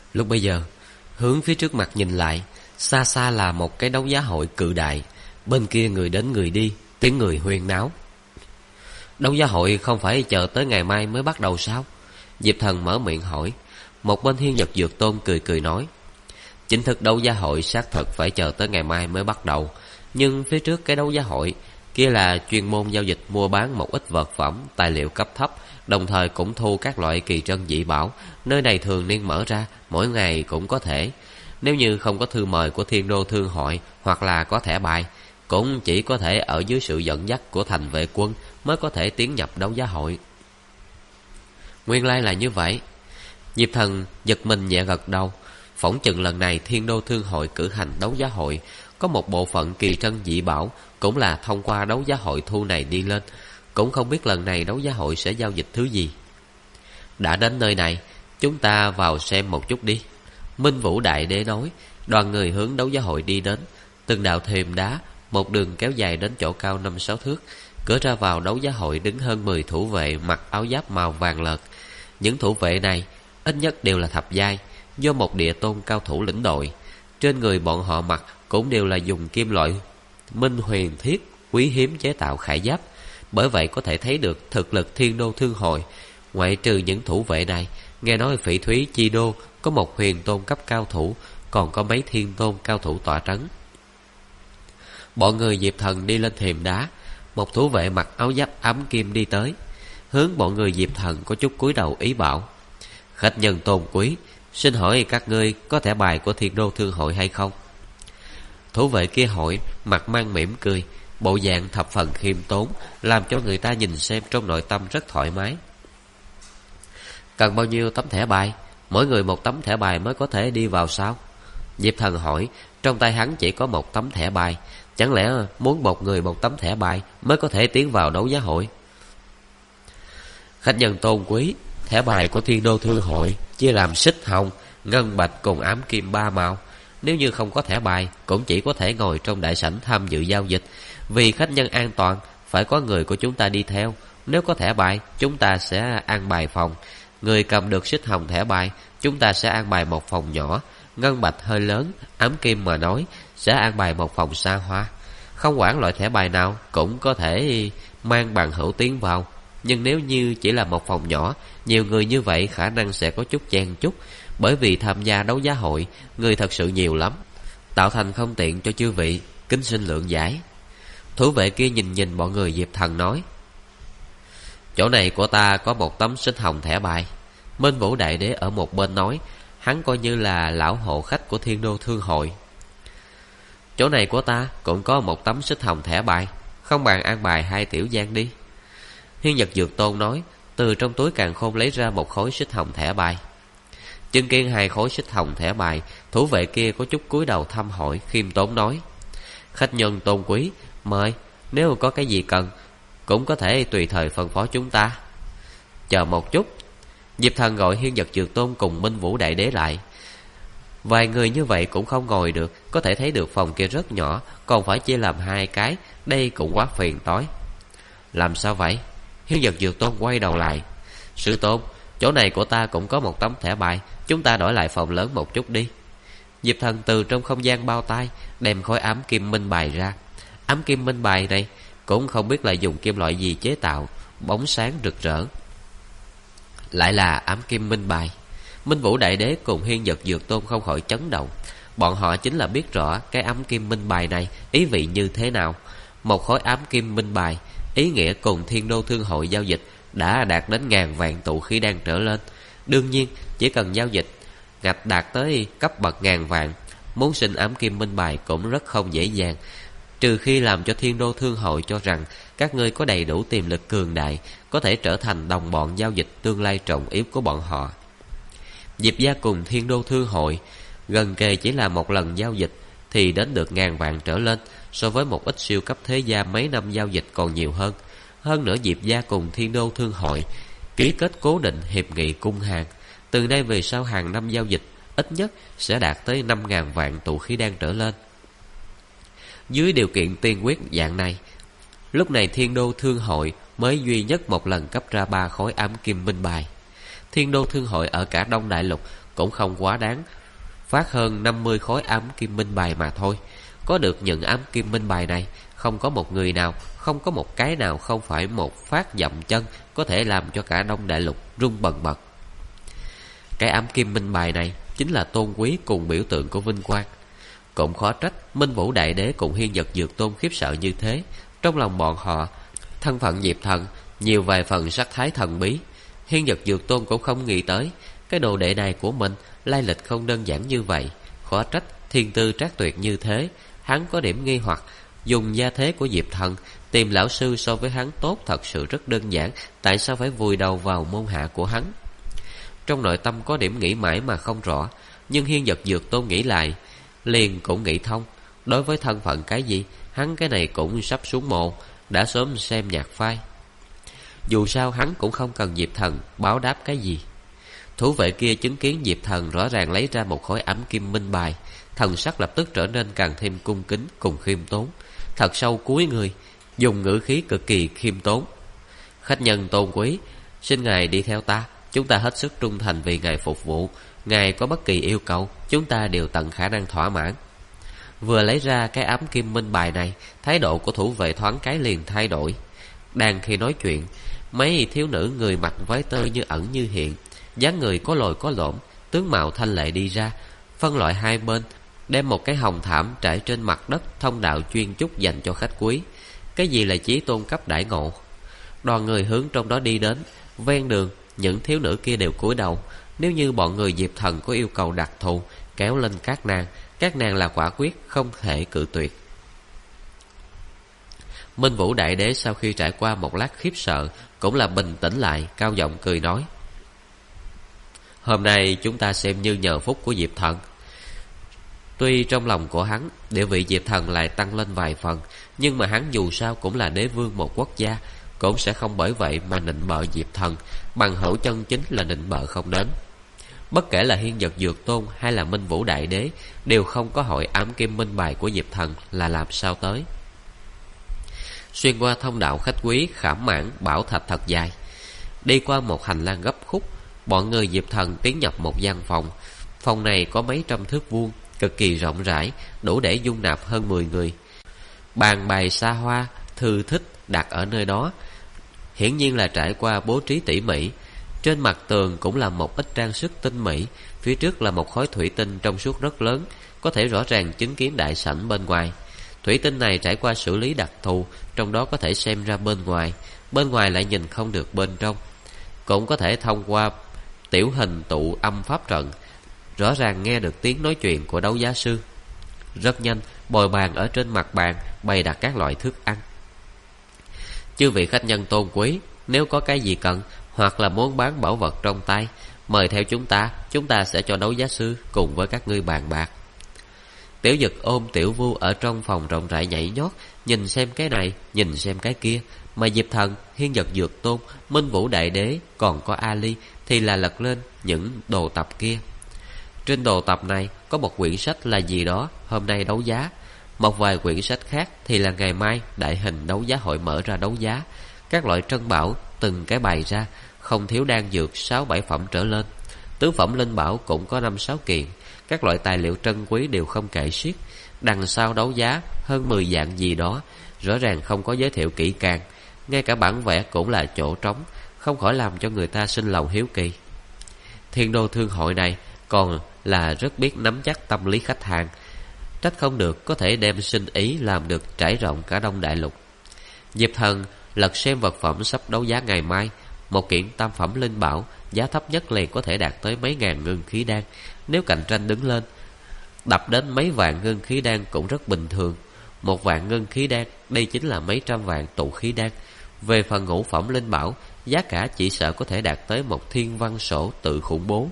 Lúc bấy giờ, hướng phía trước mặt nhìn lại, xa xa là một cái đấu giá hội cự đại. Bên kia người đến người đi, tiếng người huyên náo. Đấu giá hội không phải chờ tới ngày mai mới bắt đầu sao? Diệp Thần mở miệng hỏi. Một bên Hiên Nhật Dược Tôn cười cười nói, chính thức đấu giá hội xác thực phải chờ tới ngày mai mới bắt đầu. Nhưng phía trước cái đấu giá hội kia là chuyên môn giao dịch mua bán một ít vật phẩm, tài liệu cấp thấp, đồng thời cũng thu các loại kỳ trân dị bảo. Nơi này thường niên mở ra, mỗi ngày cũng có thể. Nếu như không có thư mời của Thiên Đô Thương hội hoặc là có thẻ bài, cũng chỉ có thể ở dưới sự dẫn dắt của thành vệ quân mới có thể tiến nhập đấu giá hội. Nguyên lai là như vậy. Diệp Thần giật mình nhẹ gật đầu. Phỏng chừng lần này Thiên Đô Thương hội cử hành đấu giá hội, có một bộ phận kỳ trân dị bảo cũng là thông qua đấu giá hội thu này đi lên. Cũng không biết lần này đấu giá hội sẽ giao dịch thứ gì. Đã đến nơi này, chúng ta vào xem một chút đi. Minh Vũ Đại Đế nói. Đoàn người hướng đấu giá hội đi đến. Từng đạo thềm đá, một đường kéo dài đến chỗ cao 5-6 thước. Cửa ra vào đấu giá hội đứng hơn 10 thủ vệ mặc áo giáp màu vàng lợt. Những thủ vệ này ít nhất đều là thập giai, do một địa tôn cao thủ lĩnh đội. Trên người bọn họ mặc cũng đều là dùng kim loại minh huyền thiết quý hiếm chế tạo khải giáp. Bởi vậy có thể thấy được thực lực Thiên Đô Thương hội. Ngoại trừ những thủ vệ này, nghe nói Phỉ Thúy Chi Đô có một huyền tôn cấp cao thủ, còn có mấy thiên tôn cao thủ tọa trấn. Bọn người Diệp Thần đi lên thềm đá. Một thủ vệ mặc áo giáp ám kim đi tới, hướng bọn người Diệp Thần có chút cúi đầu ý bảo, khách nhân tôn quý, xin hỏi các ngươi có thẻ bài của Thiên Đô Thương hội hay không? Thủ vệ kia hỏi, mặt mang mỉm cười, bộ dạng thập phần khiêm tốn, làm cho người ta nhìn xem trong nội tâm rất thoải mái. Cần bao nhiêu tấm thẻ bài? Mỗi người một tấm thẻ bài mới có thể đi vào sao? Diệp Thần hỏi. Trong tay hắn chỉ có một tấm thẻ bài, chẳng lẽ muốn một người một tấm thẻ bài mới có thể tiến vào đấu giá hội? Khách nhân tôn quý, thẻ bài của Thiên Đô Thương hội chia làm xích hồng, ngân bạch cùng ám kim 3 màu. Nếu như không có thẻ bài, cũng chỉ có thể ngồi trong đại sảnh tham dự giao dịch. Vì khách nhân an toàn, phải có người của chúng ta đi theo. Nếu có thẻ bài, chúng ta sẽ an bài phòng. Người cầm được xích hồng thẻ bài, chúng ta sẽ an bài một phòng nhỏ. Ngân bạch hơi lớn, ám kim mà nói, sẽ an bài một phòng xa hoa. Không quản loại thẻ bài nào, cũng có thể mang bằng hữu tiến vào. Nhưng nếu như chỉ là một phòng nhỏ, nhiều người như vậy khả năng sẽ có chút chen chúc. Bởi vì tham gia đấu giá hội, người thật sự nhiều lắm, tạo thành không tiện cho chư vị, kính xin lượng giải. Thủ vệ kia nhìn nhìn bọn người Diệp Thần nói, chỗ này của ta có một tấm xích hồng thẻ bài. Minh Vũ Đại Đế ở một bên nói, hắn coi như là lão hộ khách của Thiên Đô Thương hội. Chỗ này của ta cũng có một tấm xích hồng thẻ bài, không bằng an bài 2 tiểu gian đi. Hiên Nhật Dược Tôn nói, từ trong túi càn khôn lấy ra một khối xích hồng thẻ bài. Chứng kiến 2 khối xích hồng thẻ bài, thủ vệ kia có chút cúi đầu thăm hỏi, khiêm tốn nói, khách nhân tôn quý, mời, nếu có cái gì cần cũng có thể tùy thời phân phó chúng ta. Chờ một chút. Diệp Thần gọi Hiên Nhật Dược Tôn cùng Minh Vũ Đại Đế lại. Vài người như vậy cũng không ngồi được, có thể thấy được phòng kia rất nhỏ, còn phải chia làm 2 cái, đây cũng quá phiền toái. Làm sao vậy? Hiên Nhật Dược Tôn quay đầu lại. Sư tôn, chỗ này của ta cũng có một tấm thẻ bài, chúng ta đổi lại phòng lớn một chút đi. Diệp Thần từ trong không gian bao tay đem khối ám kim minh bài ra. Ám kim minh bài này cũng không biết là dùng kim loại gì chế tạo, bóng sáng rực rỡ. Lại là ám kim minh bài. Minh Vũ Đại Đế cùng Hiên Nhật Dược Tôn không khỏi chấn động. Bọn họ chính là biết rõ cái ám kim minh bài này ý vị như thế nào. Một khối ám kim minh bài, ý nghĩa cùng Thiên Đô Thương hội giao dịch đã đạt đến ngàn vạn tụ khí đan trở lên. Đương nhiên, chỉ cần giao dịch ngạch đạt tới cấp bậc ngàn vạn, muốn xin ám kim minh bài cũng rất không dễ dàng. Trừ khi làm cho Thiên Đô Thương hội cho rằng các ngươi có đầy đủ tiềm lực cường đại, có thể trở thành đồng bọn giao dịch tương lai trọng yếu của bọn họ. Diệp gia cùng Thiên Đô Thương hội gần kề chỉ là một lần giao dịch thì đến được ngàn vạn trở lên, so với một ít siêu cấp thế gia mấy năm giao dịch còn nhiều hơn. Hơn nữa Diệp gia cùng Thiên Đô Thương hội ký kết cố định hiệp nghị cung hàng, từ nay về sau hàng năm giao dịch ít nhất sẽ đạt tới 5.000 vạn tụ khí đan trở lên. Dưới điều kiện tiên quyết dạng này, lúc này Thiên Đô Thương hội mới duy nhất một lần cấp ra 3 khối ám kim minh bài. Thiên Đô Thương hội ở cả Đông Đại Lục cũng không quá đáng, phát hơn 50 khối ám kim minh bài mà thôi. Có được những ám kim minh bài này, không có một người nào, không có một cái nào không phải một phát dậm chân có thể làm cho cả Đông Đại Lục rung bần bật. Cái ám kim minh bài này chính là tôn quý cùng biểu tượng của vinh quang. Cũng khó trách Minh Vũ Đại Đế cùng Hiên Vật Dược Tôn khiếp sợ như thế. Trong lòng bọn họ, thân phận Diệp Thần nhiều vài phần sắc thái thần bí. Hiên Vật Dược Tôn cũng không nghĩ tới cái đồ đệ này của mình lai lịch không đơn giản như vậy. Khó trách thiên tư trác tuyệt như thế. Hắn có điểm nghi hoặc, dùng gia thế của Diệp Thần tìm lão sư so với hắn tốt thật sự rất đơn giản, tại sao phải vùi đầu vào môn hạ của hắn? Trong nội tâm có điểm nghĩ mãi mà không rõ, nhưng Hiên Vật Dược Tôn nghĩ lại, liền cũng nghĩ thông. Đối với thân phận cái gì, hắn cái này cũng sắp xuống mồ, đã sớm xem nhạc phai. Dù sao hắn cũng không cần Diệp Thần báo đáp cái gì. Thủ vệ kia chứng kiến Diệp Thần rõ ràng lấy ra một khối ám kim minh bài, thần sắc lập tức trở nên càng thêm cung kính cùng khiêm tốn. Thật sâu cúi người, dùng ngữ khí cực kỳ khiêm tốn: khách nhân tôn quý, xin ngài đi theo ta, chúng ta hết sức trung thành vì ngài phục vụ. Ngài có bất kỳ yêu cầu, chúng ta đều tận khả năng thỏa mãn. Vừa lấy ra cái ám kim minh bài này, thái độ của thủ vệ thoáng cái liền thay đổi. Đang khi nói chuyện, mấy thiếu nữ người mặc váy tơ như ẩn như hiện, dáng người có lồi có lõm, tướng mạo thanh lệ đi ra, phân loại hai bên, đem một cái hồng thảm trải trên mặt đất thông đạo chuyên chúc dành cho khách quý. Cái gì là chí tôn cấp đãi ngộ? Đoàn người hướng trong đó đi đến. Ven đường, những thiếu nữ kia đều cúi đầu. Nếu như bọn người Diệp Thần có yêu cầu đặc thù kéo lên các nàng là quả quyết không thể cự tuyệt. Minh Vũ Đại Đế sau khi trải qua một lát khiếp sợ, cũng là bình tĩnh lại, cao giọng cười nói: hôm nay chúng ta xem như nhờ phúc của Diệp Thần. Tuy trong lòng của hắn, địa vị Diệp Thần lại tăng lên vài phần, nhưng mà hắn dù sao cũng là đế vương một quốc gia, cũng sẽ không bởi vậy mà nịnh bợ Diệp Thần. Bằng hữu chân chính là nịnh bợ không đến. Bất kể là Hiên Vật Dược Tôn hay là Minh Vũ Đại Đế, đều không có hội ám kim minh bài của Diệp Thần là làm sao tới. Xuyên qua thông đạo khách quý khảm mãn bảo thạch thật dài, đi qua một hành lang gấp khúc, bọn người Diệp Thần tiến nhập một gian phòng. Phòng này có mấy trăm thước vuông, cực kỳ rộng rãi, đủ để dung nạp hơn 10 người. Bàn bày xa hoa, thư thích đặt ở nơi đó, hiển nhiên là trải qua bố trí tỉ mỉ. Trên mặt tường cũng là một ít trang sức tinh mỹ. Phía trước là một khối thủy tinh trong suốt rất lớn, có thể rõ ràng chứng kiến đại sảnh bên ngoài. Thủy tinh này trải qua xử lý đặc thù, trong đó có thể xem ra bên ngoài lại nhìn không được bên trong. Cũng có thể thông qua tiểu hình tụ âm pháp trận, rõ ràng nghe được tiếng nói chuyện của đấu giá sư. Rất nhanh, bồi bàn ở trên mặt bàn bày đặt các loại thức ăn. Chư vị khách nhân tôn quý, nếu có cái gì cần, hoặc là muốn bán bảo vật trong tay, mời theo chúng ta sẽ cho đấu giá sư cùng với các ngươi bàn bạc. Tiểu Dực ôm Tiểu Vu ở trong phòng rộng rãi nhảy nhót, nhìn xem cái này, nhìn xem cái kia. Mà Diệp Thần, Hiên Vật Dược Tôn, Minh Vũ Đại Đế, còn có Ali thì là lật lên những đồ tập kia. Trên đồ tập này có một quyển sách là gì đó hôm nay đấu giá, một vài quyển sách khác thì là ngày mai đại hình đấu giá hội mở ra đấu giá. Các loại trân bảo từng cái bày ra, không thiếu đan dược 6-7 phẩm trở lên. Tứ phẩm linh bảo cũng có 5-6 kiện. Các loại tài liệu trân quý đều không kể xiết. Đằng sau đấu giá hơn 10 dạng gì đó, rõ ràng không có giới thiệu kỹ càng. Ngay cả bản vẽ cũng là chỗ trống, không khỏi làm cho người ta sinh lòng hiếu kỳ. Thiên Đô Thương hội này còn là rất biết nắm chắc tâm lý khách hàng, trách không được có thể đem sinh ý làm được trải rộng cả Đông Đại Lục. Diệp Thần lật xem vật phẩm sắp đấu giá ngày mai. Một kiện tam phẩm linh bảo giá thấp nhất liền có thể đạt tới mấy ngàn ngân khí đan. Nếu cạnh tranh đứng lên, đập đến mấy vạn ngân khí đan cũng rất bình thường. 1 vạn ngân khí đan, đây chính là mấy trăm vạn tụ khí đan. Về phần ngũ phẩm linh bảo, giá cả chỉ sợ có thể đạt tới một thiên văn sổ tự khủng bố.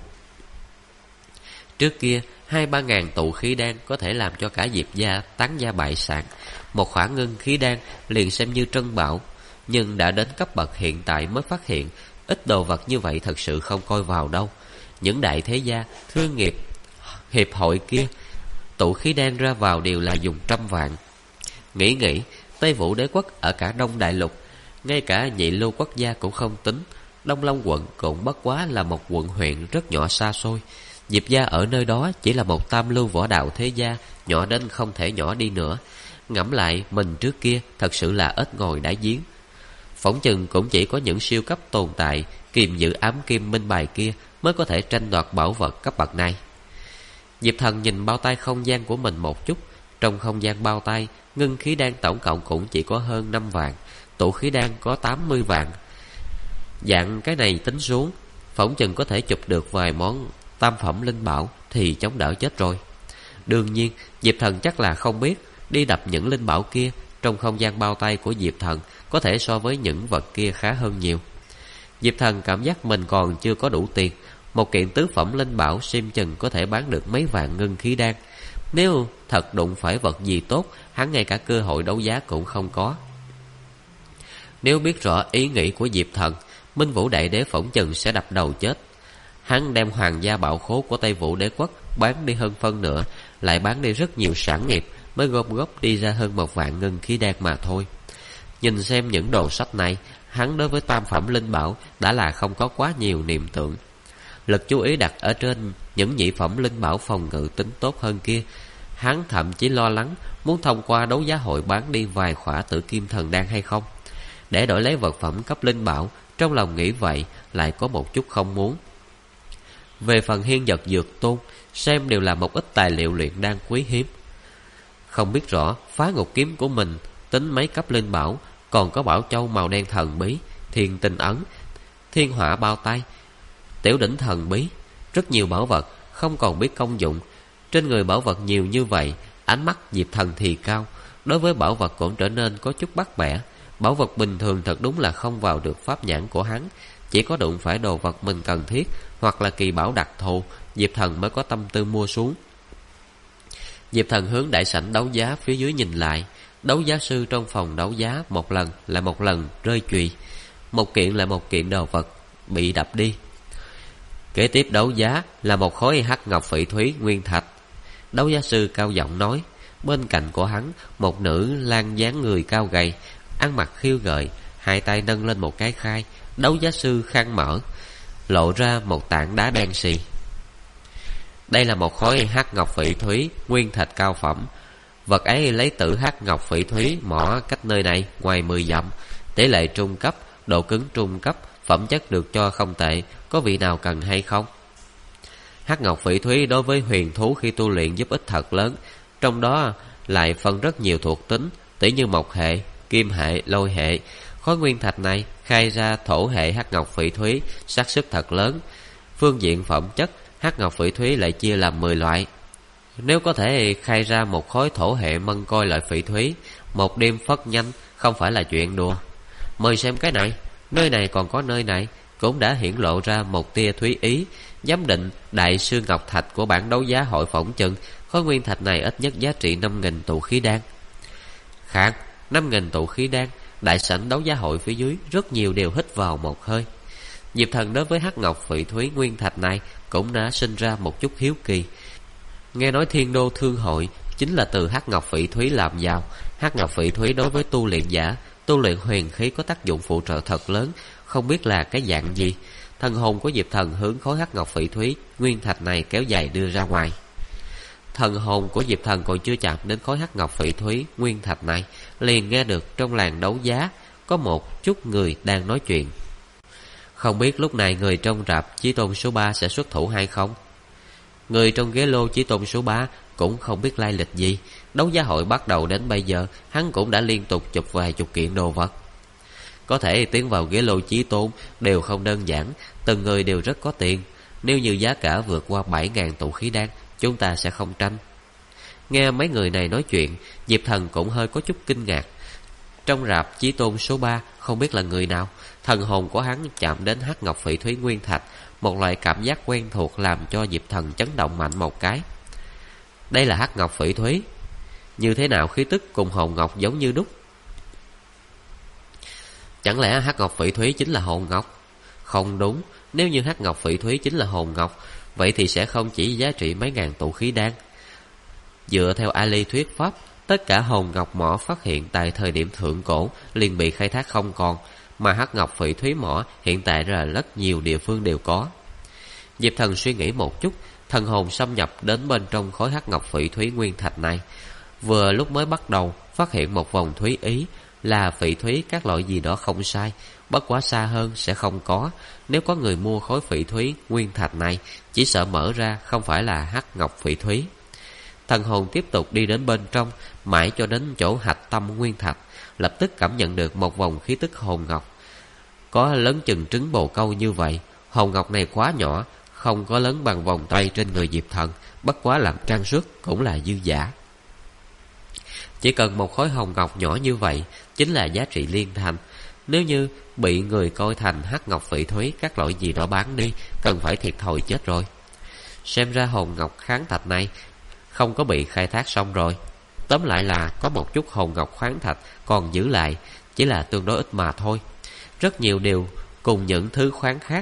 Trước kia 2-3 ngàn tụ khí đan có thể làm cho cả Diệp gia tán gia bại sản. Một khoản ngân khí đan liền xem như trân bảo. Nhưng đã đến cấp bậc hiện tại mới phát hiện, ít đồ vật như vậy thật sự không coi vào đâu. Những đại thế gia, thương nghiệp, hiệp hội kia, tụ khí đan ra vào đều là dùng trăm vạn. Nghĩ, Tây Vũ đế quốc ở cả Đông Đại Lục, ngay cả Nhị Lưu quốc gia cũng không tính. Đông Long quận cũng bất quá là một quận huyện rất nhỏ xa xôi. Diệp gia ở nơi đó chỉ là một tam lưu võ đạo thế gia, nhỏ đến không thể nhỏ đi nữa. Ngẫm lại mình trước kia thật sự là ếch ngồi đáy giếng. Phỏng chừng cũng chỉ có những siêu cấp tồn tại kiềm giữ ám kim minh bài kia mới có thể tranh đoạt bảo vật cấp bậc này. Diệp Thần nhìn bao tay không gian của mình một chút. Trong không gian bao tay, ngưng khí đan tổng cộng cũng chỉ có hơn 5 vạn, tụ khí đan có 80 vạn. Dạng cái này tính xuống, phỏng chừng có thể chụp được vài món tam phẩm linh bảo thì chống đỡ chết rồi. Đương nhiên, Diệp Thần chắc là không biết đi đập những linh bảo kia trong không gian bao tay của Diệp Thần có thể so với những vật kia khá hơn nhiều. Diệp Thần cảm giác mình còn chưa có đủ tiền. Một kiện tứ phẩm linh bảo xem chừng có thể bán được mấy vạn ngưng khí đan. Nếu thật đụng phải vật gì tốt, hắn ngay cả cơ hội đấu giá cũng không có. Nếu biết rõ ý nghĩ của Diệp Thần, Minh Vũ Đại Đế phỏng chừng sẽ đập đầu chết. Hắn đem hoàng gia bảo khố của Tây Vũ Đế quốc bán đi hơn phân nửa, lại bán đi rất nhiều sản nghiệp, mới gom góp đi ra hơn 1 vạn ngân khí đan mà thôi. Nhìn xem những đồ sách này, hắn đối với tam phẩm linh bảo đã là không có quá nhiều niệm tưởng. Lực chú ý đặt ở trên những nhị phẩm linh bảo phòng ngự tính tốt hơn kia. Hắn thậm chí lo lắng muốn thông qua đấu giá hội bán đi vài khỏa tử kim thần đan hay không, để đổi lấy vật phẩm cấp linh bảo. Trong lòng nghĩ vậy, lại có một chút không muốn. Về phần hiên vật dược tôn, xem đều là một ít tài liệu luyện đan quý hiếm. Không biết rõ phá ngục kiếm của mình tính mấy cấp linh bảo, còn có bảo châu màu đen thần bí, thiên tinh ấn, thiên hỏa bao tay, tiểu đỉnh thần bí. Rất nhiều bảo vật không còn biết công dụng. Trên người bảo vật nhiều như vậy, ánh mắt Diệp Thần thì cao, đối với bảo vật cũng trở nên có chút bắt bẻ. Bảo vật bình thường thật đúng là không vào được pháp nhãn của hắn. Chỉ có đụng phải đồ vật mình cần thiết hoặc là kỳ bảo đặc thù, Diệp Thần mới có tâm tư mua xuống. Diệp Thần hướng đại sảnh đấu giá phía dưới nhìn lại. Đấu giá sư trong phòng đấu giá một lần lại một lần rơi chùy, một kiện lại một kiện đồ vật bị đập đi. Kế tiếp đấu giá là một khối hắc ngọc phỉ thúy nguyên thạch. Đấu giá sư cao giọng nói. Bên cạnh của hắn, một nữ lang dáng người cao gầy, ăn mặc khiêu gợi, hai tay nâng lên một cái khai. Đấu giá sư khăn mở, lộ ra một tảng đá đen xì. Đây là một khối hắc ngọc phỉ thúy nguyên thạch cao phẩm. Vật ấy lấy từ hắc ngọc phỉ thúy mỏ cách nơi này ngoài 10 dặm, tỷ lệ trung cấp, độ cứng trung cấp, phẩm chất được cho không tệ. Có vị nào cần hay không? Hắc ngọc phỉ thúy đối với huyền thú khi tu luyện giúp ích thật lớn. Trong đó lại phân rất nhiều thuộc tính, tỉ như mộc hệ, kim hệ, lôi hệ. Khối nguyên thạch này khai ra thổ hệ hắc ngọc phỉ thúy xác suất thật lớn. Phương diện phẩm chất, hắc ngọc phỉ thúy lại chia làm 10 loại. Nếu có thể khai ra một khối thổ hệ mân côi loại phỉ thúy, một đêm phất nhanh không phải là chuyện đùa. Mời xem cái này. Nơi này còn có nơi này cũng đã hiển lộ ra một tia thúy ý. Giám định đại sư ngọc thạch của bản đấu giá hội phỏng chừng khối nguyên thạch này ít nhất giá trị 5.000 tụ khí đan. Khạc, 5.000 tụ khí đan. Đại sảnh đấu giá hội phía dưới rất nhiều đều hít vào một hơi. Diệp Thần đối với hắc ngọc phỉ thúy nguyên thạch này cũng đã sinh ra một chút hiếu kỳ. Nghe nói Thiên Đô Thương Hội chính là từ hắc ngọc phỉ thúy làm giàu. Hắc ngọc phỉ thúy đối với tu luyện giả, tu luyện huyền khí có tác dụng phụ trợ thật lớn. Không biết là cái dạng gì. Thần hồn của Diệp Thần hướng khối hắc ngọc phỉ thúy nguyên thạch này kéo dài đưa ra ngoài. Thần hồn của Diệp Thần còn chưa chạm đến khối hắc ngọc phỉ thúy nguyên thạch này, liền nghe được trong làng đấu giá có một chút người đang nói chuyện. Không biết lúc này người trong rạp Chí Tôn số 3 sẽ xuất thủ hay không? Người trong ghế lô Chí Tôn số 3 cũng không biết lai lịch gì. Đấu giá hội bắt đầu đến bây giờ, hắn cũng đã liên tục chụp vài chục kiện đồ vật. Có thể tiến vào ghế lô Chí Tôn đều không đơn giản, từng người đều rất có tiền. Nếu như giá cả vượt qua 7.000 tụ khí đan, chúng ta sẽ không tranh. Nghe mấy người này nói chuyện, Diệp Thần cũng hơi có chút kinh ngạc. Trong rạp Chí Tôn số 3 không biết là người nào. Thần hồn của hắn chạm đến hắc ngọc phỉ thúy nguyên thạch, một loại cảm giác quen thuộc làm cho Diệp Thần chấn động mạnh một cái. Đây là hắc ngọc phỉ thúy. Như thế nào khí tức cùng hồn ngọc giống như đúc? Chẳng lẽ hắc ngọc phỉ thúy chính là hồn ngọc? Không đúng. Nếu như hắc ngọc phỉ thúy chính là hồn ngọc, vậy thì sẽ không chỉ giá trị mấy ngàn tụ khí đan. Dựa theo Ali thuyết pháp, tất cả hồn ngọc mỏ phát hiện tại thời điểm thượng cổ liền bị khai thác không còn, mà hắc ngọc phỉ thúy mỏ hiện tại là rất nhiều địa phương đều có. Diệp Thần suy nghĩ một chút, thần hồn xâm nhập đến bên trong khối hắc ngọc phỉ thúy nguyên thạch này. Vừa lúc mới bắt đầu phát hiện một vòng thúy ý, là phỉ thúy các loại gì đó không sai, bất quá xa hơn sẽ không có. Nếu có người mua khối phỉ thúy nguyên thạch này, chỉ sợ mở ra không phải là hắc ngọc phỉ thúy. Thần hồn tiếp tục đi đến bên trong, mãi cho đến chỗ hạch tâm nguyên thạch, lập tức cảm nhận được một vòng khí tức hồn ngọc, có lớn chừng trứng bồ câu như vậy. Hồn ngọc này quá nhỏ, không có lớn bằng vòng tay trên người Diệp Thần, bất quá làm trang sức cũng là dư giả. Chỉ cần một khối hồng ngọc nhỏ như vậy chính là giá trị liên thành. Nếu như bị người coi thành hắc ngọc phỉ thúy các loại gì đó bán đi, cần phải thiệt thòi chết rồi. Xem ra hồn ngọc kháng thạch này không có bị khai thác xong rồi. Tóm lại là có một chút hồn ngọc khoáng thạch còn giữ lại, chỉ là tương đối ít mà thôi. Rất nhiều đều cùng những thứ khoáng khác,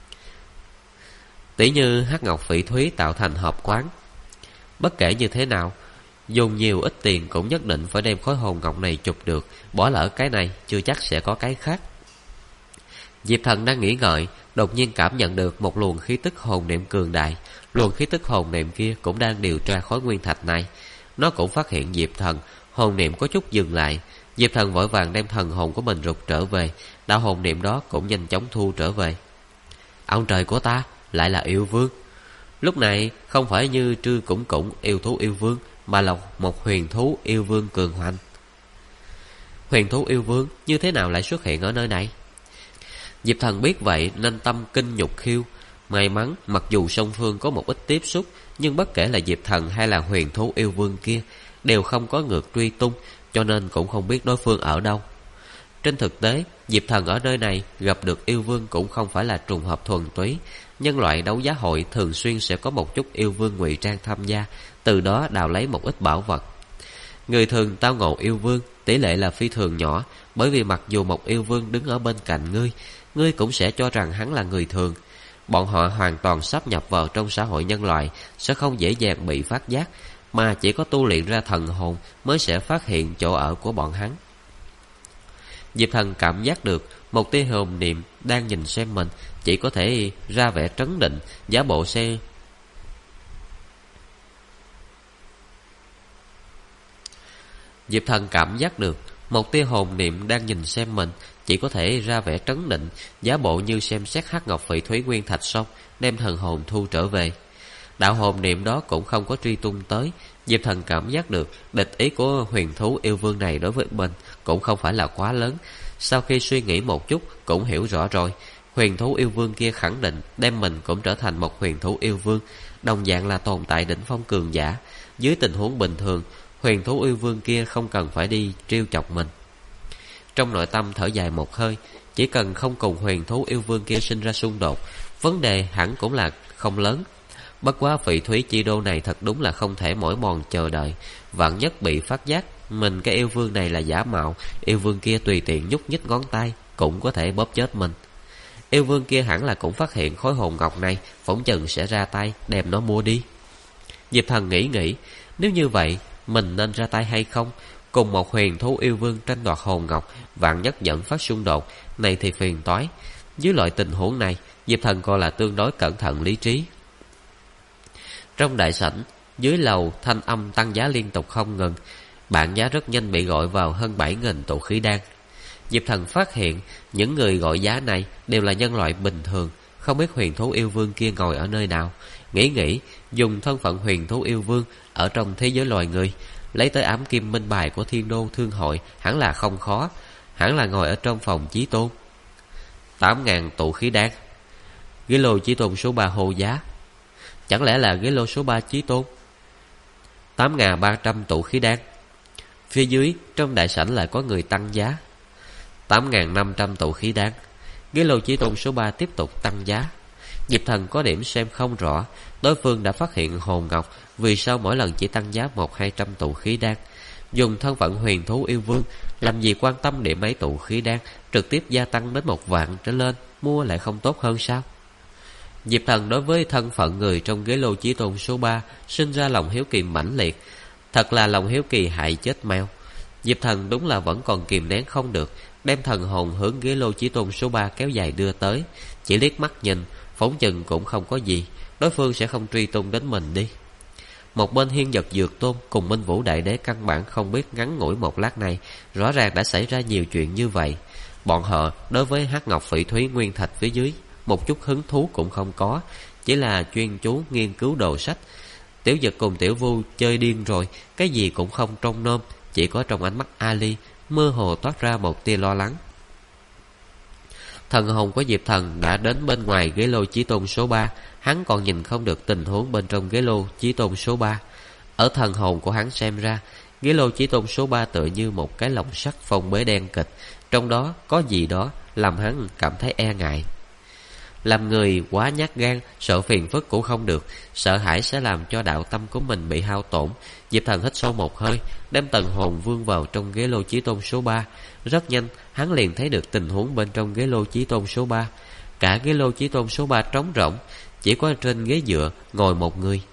tỉ như hắc ngọc phỉ thúy tạo thành hộp quán. Bất kể như thế nào, dùng nhiều ít tiền cũng nhất định phải đem khối hồn ngọc này chụp được. Bỏ lỡ cái này chưa chắc sẽ có cái khác. Diệp Thần đang nghĩ ngợi, đột nhiên cảm nhận được một luồng khí tức hồn niệm cường đại. Luồng khí tức hồn niệm kia cũng đang điều tra khối nguyên thạch này. Nó cũng phát hiện Diệp Thần, hồn niệm có chút dừng lại. Diệp Thần vội vàng đem thần hồn của mình rụt trở về. Đạo hồn niệm đó cũng nhanh chóng thu trở về. Ông trời của ta lại là yêu vương. Lúc này không phải như Trư Cũng Cũng yêu thú yêu vương, mà là một huyền thú yêu vương cường hoành. Huyền thú yêu vương như thế nào lại xuất hiện ở nơi này? Diệp Thần biết vậy nên tâm kinh nhục khiêu. May mắn mặc dù song phương có một ít tiếp xúc, nhưng bất kể là Diệp Thần hay là huyền thú yêu vương kia đều không có ngược truy tung, cho nên cũng không biết đối phương ở đâu. Trên thực tế, Diệp Thần ở nơi này gặp được yêu vương cũng không phải là trùng hợp thuần túy. Nhân loại đấu giá hội thường xuyên sẽ có một chút yêu vương ngụy trang tham gia, từ đó đào lấy một ít bảo vật. Người thường tao ngộ yêu vương tỷ lệ là phi thường nhỏ, bởi vì mặc dù một yêu vương đứng ở bên cạnh ngươi cũng sẽ cho rằng hắn là người thường. Bọn họ hoàn toàn sáp nhập vào trong xã hội nhân loại, sẽ không dễ dàng bị phát giác, mà chỉ có tu luyện ra thần hồn mới sẽ phát hiện chỗ ở của bọn hắn. Diệp Thần cảm giác được một tia hồn niệm đang nhìn xem mình, chỉ có thể ra vẻ trấn định, giả bộ xe. Diệp Thần cảm giác được một tia hồn niệm đang nhìn xem mình, chỉ có thể ra vẻ trấn định, giả bộ như xem xét hắc ngọc phỉ thúy nguyên thạch xong, đem thần hồn thu trở về. Đạo hồn niệm đó cũng không có truy tung tới. Diệp Thần cảm giác được địch ý của huyền thú yêu vương này đối với mình cũng không phải là quá lớn. Sau khi suy nghĩ một chút cũng hiểu rõ rồi. Huyền thú yêu vương kia khẳng định đem mình cũng trở thành một huyền thú yêu vương, đồng dạng là tồn tại đỉnh phong cường giả. Dưới tình huống bình thường, huyền thú yêu vương kia không cần phải đi trêu chọc mình. Trong nội tâm thở dài một hơi, chỉ cần không cùng huyền thú yêu vương kia sinh ra xung đột, vấn đề hẳn cũng là không lớn. Bất quá phỉ thúy chi đô này thật đúng là không thể mỏi mòn chờ đợi. Vạn nhất bị phát giác mình cái yêu vương này là giả mạo, yêu vương kia tùy tiện nhúc nhích ngón tay cũng có thể bóp chết mình. Yêu vương kia hẳn là cũng phát hiện khối hồn ngọc này, phỏng chừng sẽ ra tay đem nó mua đi. Diệp Thần nghĩ, nếu như vậy mình nên ra tay hay không? Cùng một huyền thú yêu vương tranh đoạt hồn ngọc, vạn nhất dẫn phát xung đột này thì phiền toái. Dưới loại tình huống này, Diệp Thần còn là tương đối cẩn thận lý trí. Trong đại sảnh, dưới lầu thanh âm tăng giá liên tục không ngừng. Bảng giá rất nhanh bị gọi vào hơn 7.000 tụ khí đan. Diệp Thần phát hiện những người gọi giá này đều là nhân loại bình thường, không biết huyền thú yêu vương kia ngồi ở nơi nào. Nghĩ, dùng thân phận huyền thú yêu vương ở trong thế giới loài người, lấy tới ám kim minh bài của Thiên Đô Thương hội hẳn là không khó, hẳn là ngồi ở trong phòng Chí Tôn. 8.000 tụ khí đan. Ghế lô Chí Tôn số 3 hô giá. Chẳng lẽ là ghế lô số 3 Chí Tôn? 8.300 tụ khí đan. Phía dưới trong đại sảnh lại có người tăng giá. 8.500 tụ khí đan. Ghế lô Chí Tôn số 3 tiếp tục tăng giá. Diệp Thần có điểm xem không rõ, đối phương đã phát hiện hồn ngọc, vì sao mỗi lần chỉ tăng giá 100-200 tụ khí đan. Dùng thân phận huyền thú yêu vương, làm gì quan tâm điểm mấy tụ khí đan, trực tiếp gia tăng đến 1 vạn trở lên, mua lại không tốt hơn sao? Diệp Thần đối với thân phận người trong ghế lô Chí Tôn số 3 sinh ra lòng hiếu kỳ mãnh liệt. Thật là lòng hiếu kỳ hại chết mèo. Diệp Thần đúng là vẫn còn kìm nén không được, đem thần hồn hướng ghế lô Chí Tôn số 3 kéo dài đưa tới. Chỉ liếc mắt nhìn, phỏng chừng cũng không có gì, đối phương sẽ không truy tung đến mình đi. Một bên Hiên Vật Dược Tôn cùng Minh Vũ Đại Đế căn bản không biết ngắn ngủi một lát này rõ ràng đã xảy ra nhiều chuyện như vậy. Bọn họ đối với hắc ngọc phỉ thúy nguyên thạch phía dưới một chút hứng thú cũng không có, chỉ là chuyên chú nghiên cứu đồ sách. Tiểu Dực cùng Tiểu Vu chơi điên rồi, cái gì cũng không trông nom, chỉ có trong ánh mắt Ali mơ hồ toát ra một tia lo lắng. Thần hồn của Diệp Thần đã đến bên ngoài ghế lô Chí Tôn số 3, hắn còn nhìn không được tình huống bên trong ghế lô Chí Tôn số 3. Ở thần hồn của hắn xem ra, ghế lô Chí Tôn số 3 tựa như một cái lồng sắt phong bế đen kịch, trong đó có gì đó làm hắn cảm thấy e ngại. Làm người quá nhát gan, sợ phiền phức cũng không được, sợ hãi sẽ làm cho đạo tâm của mình bị hao tổn. Diệp Thần hít sâu một hơi, đem thần hồn vươn vào trong ghế lô Chí Tôn số 3. Rất nhanh, hắn liền thấy được tình huống bên trong ghế lô Chí Tôn số 3. Cả ghế lô Chí Tôn số 3 trống rỗng, chỉ có trên ghế dựa ngồi một người.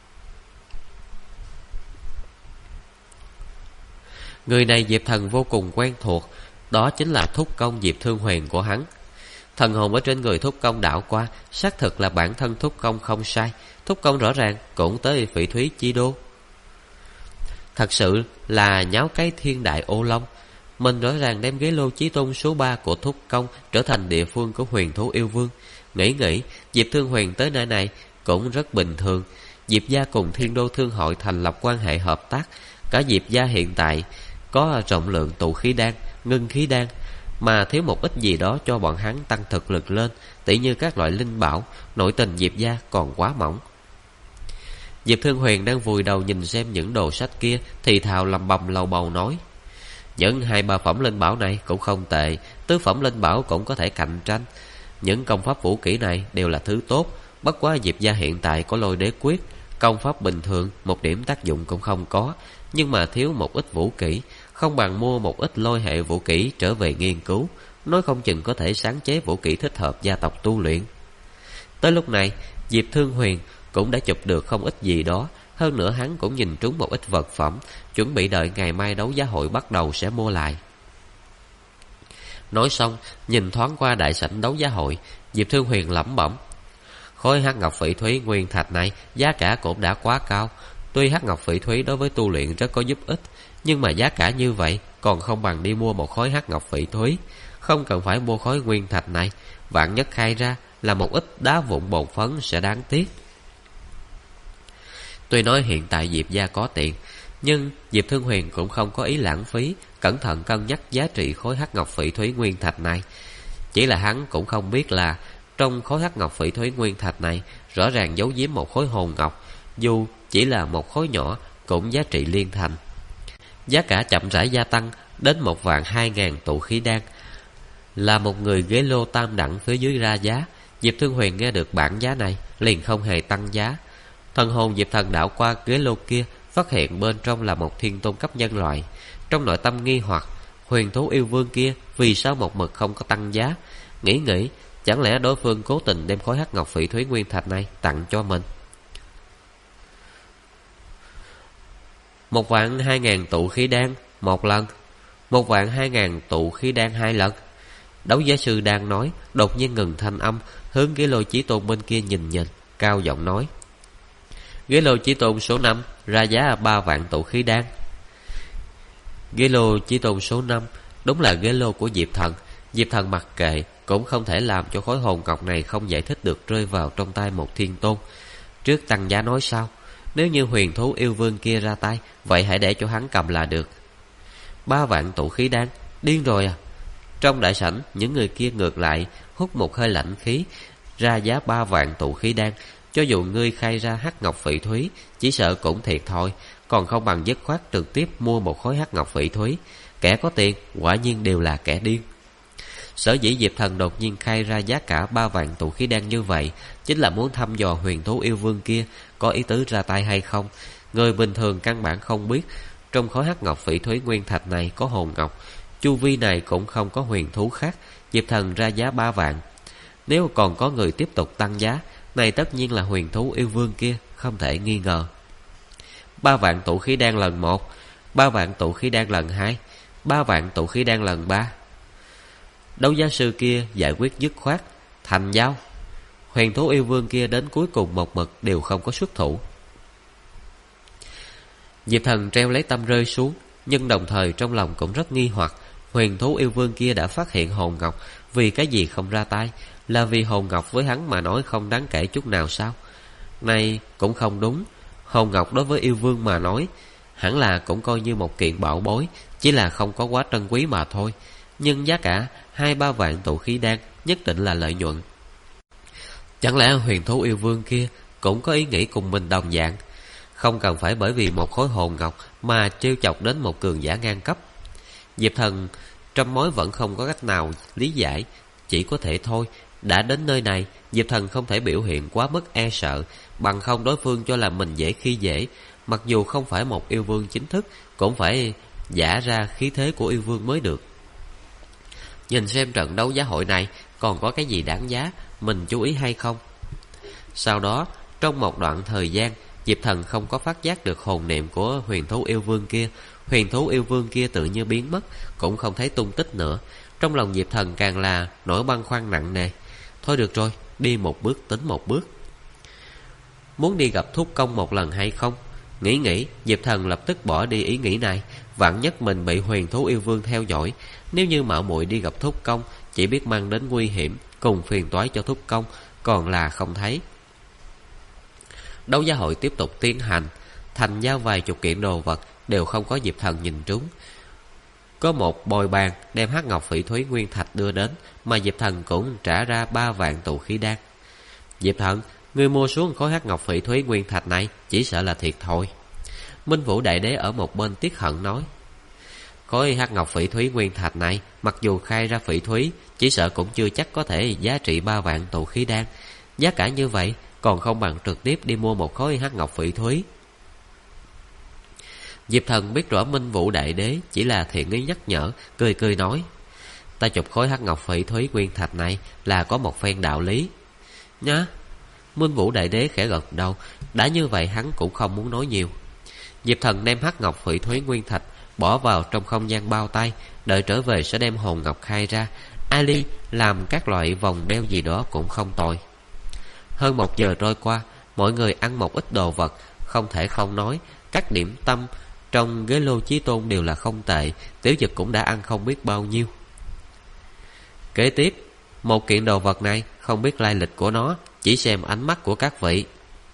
Người này Diệp Thần vô cùng quen thuộc, đó chính là thúc công Diệp Thương Huyền của hắn. Thần hồn ở trên người thúc công đảo qua, xác thực là bản thân thúc công không sai. Thúc công rõ ràng cũng tới Phỉ Thúy Chi Đô. Thật sự là nháo cái thiên đại ô long. Mình rõ ràng đem ghế lô Chí Tôn số 3 của thúc công trở thành địa phương của huyền thú yêu vương. Nghĩ Diệp Thương Huyền tới nơi này cũng rất bình thường. Diệp gia cùng Thiên Đô Thương hội thành lập quan hệ hợp tác. Cả Diệp gia hiện tại có rộng lượng tụ khí đan, ngưng khí đan, mà thiếu một ít gì đó cho bọn hắn tăng thực lực lên, tỉ như các loại linh bảo. Nội tình Diệp gia còn quá mỏng. Diệp Thương Huyền đang vùi đầu nhìn xem những đồ sách kia, thì thào lầm bầm lầu bầu nói: những 2-3 phẩm linh bảo này cũng không tệ, tứ phẩm linh bảo cũng có thể cạnh tranh. Những công pháp vũ kỹ này đều là thứ tốt. Bất quá Diệp gia hiện tại có Lôi Đế Quyết, công pháp bình thường một điểm tác dụng cũng không có, nhưng mà thiếu một ít vũ kỹ, không bằng mua một ít lôi hệ vũ kỹ trở về nghiên cứu, nói không chừng có thể sáng chế vũ kỹ thích hợp gia tộc tu luyện. Tới lúc này, Diệp Thương Huyền cũng đã chụp được không ít gì đó, hơn nữa hắn cũng nhìn trúng một ít vật phẩm, chuẩn bị đợi ngày mai đấu giá hội bắt đầu sẽ mua lại. Nói xong, nhìn thoáng qua đại sảnh đấu giá hội, Diệp Thương Huyền lẩm bẩm: khối hắc ngọc phỉ thúy nguyên thạch này giá cả cũng đã quá cao. Tuy hắc ngọc phỉ thúy đối với tu luyện rất có giúp ích, nhưng mà giá cả như vậy còn không bằng đi mua một khối hắc ngọc phỉ thúy. Không cần phải mua khối nguyên thạch này, vạn nhất khai ra là một ít đá vụn bột phấn sẽ đáng tiếc. Tuy nói hiện tại Diệp gia có tiền, nhưng Diệp Thương Huyền cũng không có ý lãng phí, cẩn thận cân nhắc giá trị khối hắc ngọc phỉ thúy nguyên thạch này. Chỉ là hắn cũng không biết là trong khối hắc ngọc phỉ thúy nguyên thạch này rõ ràng giấu giếm một khối hồn ngọc, dù chỉ là một khối nhỏ cũng giá trị liên thành. Giá cả chậm rãi gia tăng đến 1.200.000 tụ khí đan. Là một người ghế lô tam đẳng phía dưới ra giá, Diệp Thương Huyền nghe được bản giá này liền không hề tăng giá. Thần hồn Diệp Thần đảo qua ghế lô kia, phát hiện bên trong là một thiên tôn cấp nhân loại. Trong nội tâm nghi hoặc, huyền thú yêu vương kia vì sao một mực không có tăng giá. Nghĩ, chẳng lẽ đối phương cố tình đem khối hắc ngọc phỉ thúy nguyên thạch này tặng cho mình. 1.200.000 tụ khí đan một lần, 1.200.000 tụ khí đan 2 lần. Đấu giá sư đang nói, đột nhiên ngừng thanh âm, hướng ghế lô Chí Tôn bên kia nhìn, cao giọng nói: ghế lô Chí Tôn số 5 ra giá 3 vạn tụ khí đan. Ghế lô Chí Tôn số 5 đúng là ghế lô của Diệp Thần. Diệp Thần mặc kệ, cũng không thể làm cho khối hồn ngọc này không giải thích được rơi vào trong tay một thiên tôn. Trước tăng giá nói sau, nếu như huyền thú yêu vương kia ra tay, vậy hãy để cho hắn cầm là được. 3 vạn tụ khí đan, điên rồi à? Trong đại sảnh, những người kia ngược lại hút một hơi lạnh khí, ra giá 3 vạn tụ khí đan. Cho dù ngươi khai ra hắc ngọc phỉ thúy, chỉ sợ cũng thiệt thôi, còn không bằng dứt khoát trực tiếp mua một khối hắc ngọc phỉ thúy. Kẻ có tiền quả nhiên đều là kẻ điên. Sở dĩ Diệp Thần đột nhiên khai ra giá cả 3 vạn tụ khí đan như vậy, chính là muốn thăm dò huyền thú yêu vương kia có ý tứ ra tay hay không. Người bình thường căn bản không biết trong khối hắc ngọc phỉ thúy nguyên thạch này có hồn ngọc. Chu vi này cũng không có huyền thú khác. Diệp Thần ra giá 3 vạn. Nếu còn có người tiếp tục tăng giá, này tất nhiên là huyền thú yêu vương kia, không thể nghi ngờ. 3 vạn tụ khí đan lần 1, 3 vạn tụ khí đan lần 2, 3 vạn tụ khí đan lần 3. Đấu giá sư kia giải quyết dứt khoát: thành giao. huyền thú yêu vương kia đến cuối cùng một mực đều không có xuất thủ. Diệp Thần treo lấy tâm rơi xuống, nhưng đồng thời trong lòng cũng rất nghi hoặc. Huyền thú yêu vương kia đã phát hiện hồn ngọc, vì cái gì không ra tay? Là vì hồn ngọc với hắn mà nói không đáng kể chút nào sao? Này cũng không đúng. Hồn ngọc đối với yêu vương mà nói hẳn là cũng coi như một kiện bảo bối, chỉ là không có quá trân quý mà thôi. Nhưng giá cả 2-3 vạn tụ khí đan nhất định là lợi nhuận. Chẳng lẽ huyền thú yêu vương kia cũng có ý nghĩ cùng mình đồng dạng, không cần phải bởi vì một khối hồn ngọc mà trêu chọc đến một cường giả ngang cấp? Diệp Thần trăm mối vẫn không có cách nào lý giải, chỉ có thể thôi. Đã đến nơi này, Diệp Thần không thể biểu hiện quá mức e sợ, bằng không đối phương cho là mình dễ khi dễ. Mặc dù không phải một yêu vương chính thức, cũng phải giả ra khí thế của yêu vương mới được. Nhìn xem trận đấu giá hội này còn có cái gì đáng giá mình chú ý hay không. Sau đó, trong một đoạn thời gian, Diệp Thần không có phát giác được hồn niệm của huyền thú yêu vương kia. Huyền thú yêu vương kia tự như biến mất, cũng không thấy tung tích nữa. Trong lòng Diệp Thần càng là nỗi băn khoăn nặng nề. Thôi được rồi, đi một bước tính một bước. Muốn đi gặp Thúc Công một lần hay không? Nghĩ, Diệp Thần lập tức bỏ đi ý nghĩ này. Vạn nhất mình bị huyền thú yêu vương theo dõi, nếu như mạo muội đi gặp Thúc Công, chỉ biết mang đến nguy hiểm cùng phiền toái cho Thúc Công, còn là không thấy. Đấu giá hội tiếp tục tiến hành, thành giao vài chục kiện đồ vật đều không có Diệp Thần nhìn trúng. Có một bồi bàn đem hắc ngọc phỉ thúy nguyên thạch đưa đến, mà Diệp Thần cũng trả ra 3 vạn tụ khí đan. Diệp Thần, ngươi mua xuống khối hắc ngọc phỉ thúy nguyên thạch này chỉ sợ là thiệt thôi. Minh Vũ Đại Đế ở một bên tiếc hận nói, khối hắc ngọc phỉ thúy nguyên thạch này mặc dù khai ra phỉ thúy, chỉ sợ cũng chưa chắc có thể giá trị 3 vạn tụ khí đan. Giá cả như vậy còn không bằng trực tiếp đi mua một khối hắc ngọc phỉ thúy. Diệp Thần biết rõ Minh Vũ Đại Đế chỉ là thiện ý nhắc nhở, cười nói, ta chụp khối hắc ngọc phỉ thúy nguyên thạch này là có một phen đạo lý nhá. Minh Vũ Đại Đế khẽ gật đầu, đã như vậy hắn cũng không muốn nói nhiều. Diệp Thần đem hắc ngọc phỉ thúy nguyên thạch bỏ vào trong không gian bao tay, đợi trở về sẽ đem hồn ngọc khai ra. Ali làm các loại vòng đeo gì đó cũng không tồi. Hơn 1 giờ trôi qua, mọi người ăn một ít đồ vật, không thể không nói các điểm tâm trong ghế lô Chí Tôn đều là không tệ. Tiểu Dực cũng đã ăn không biết bao nhiêu. Kế tiếp, một kiện đồ vật này không biết lai lịch của nó, chỉ xem ánh mắt của các vị.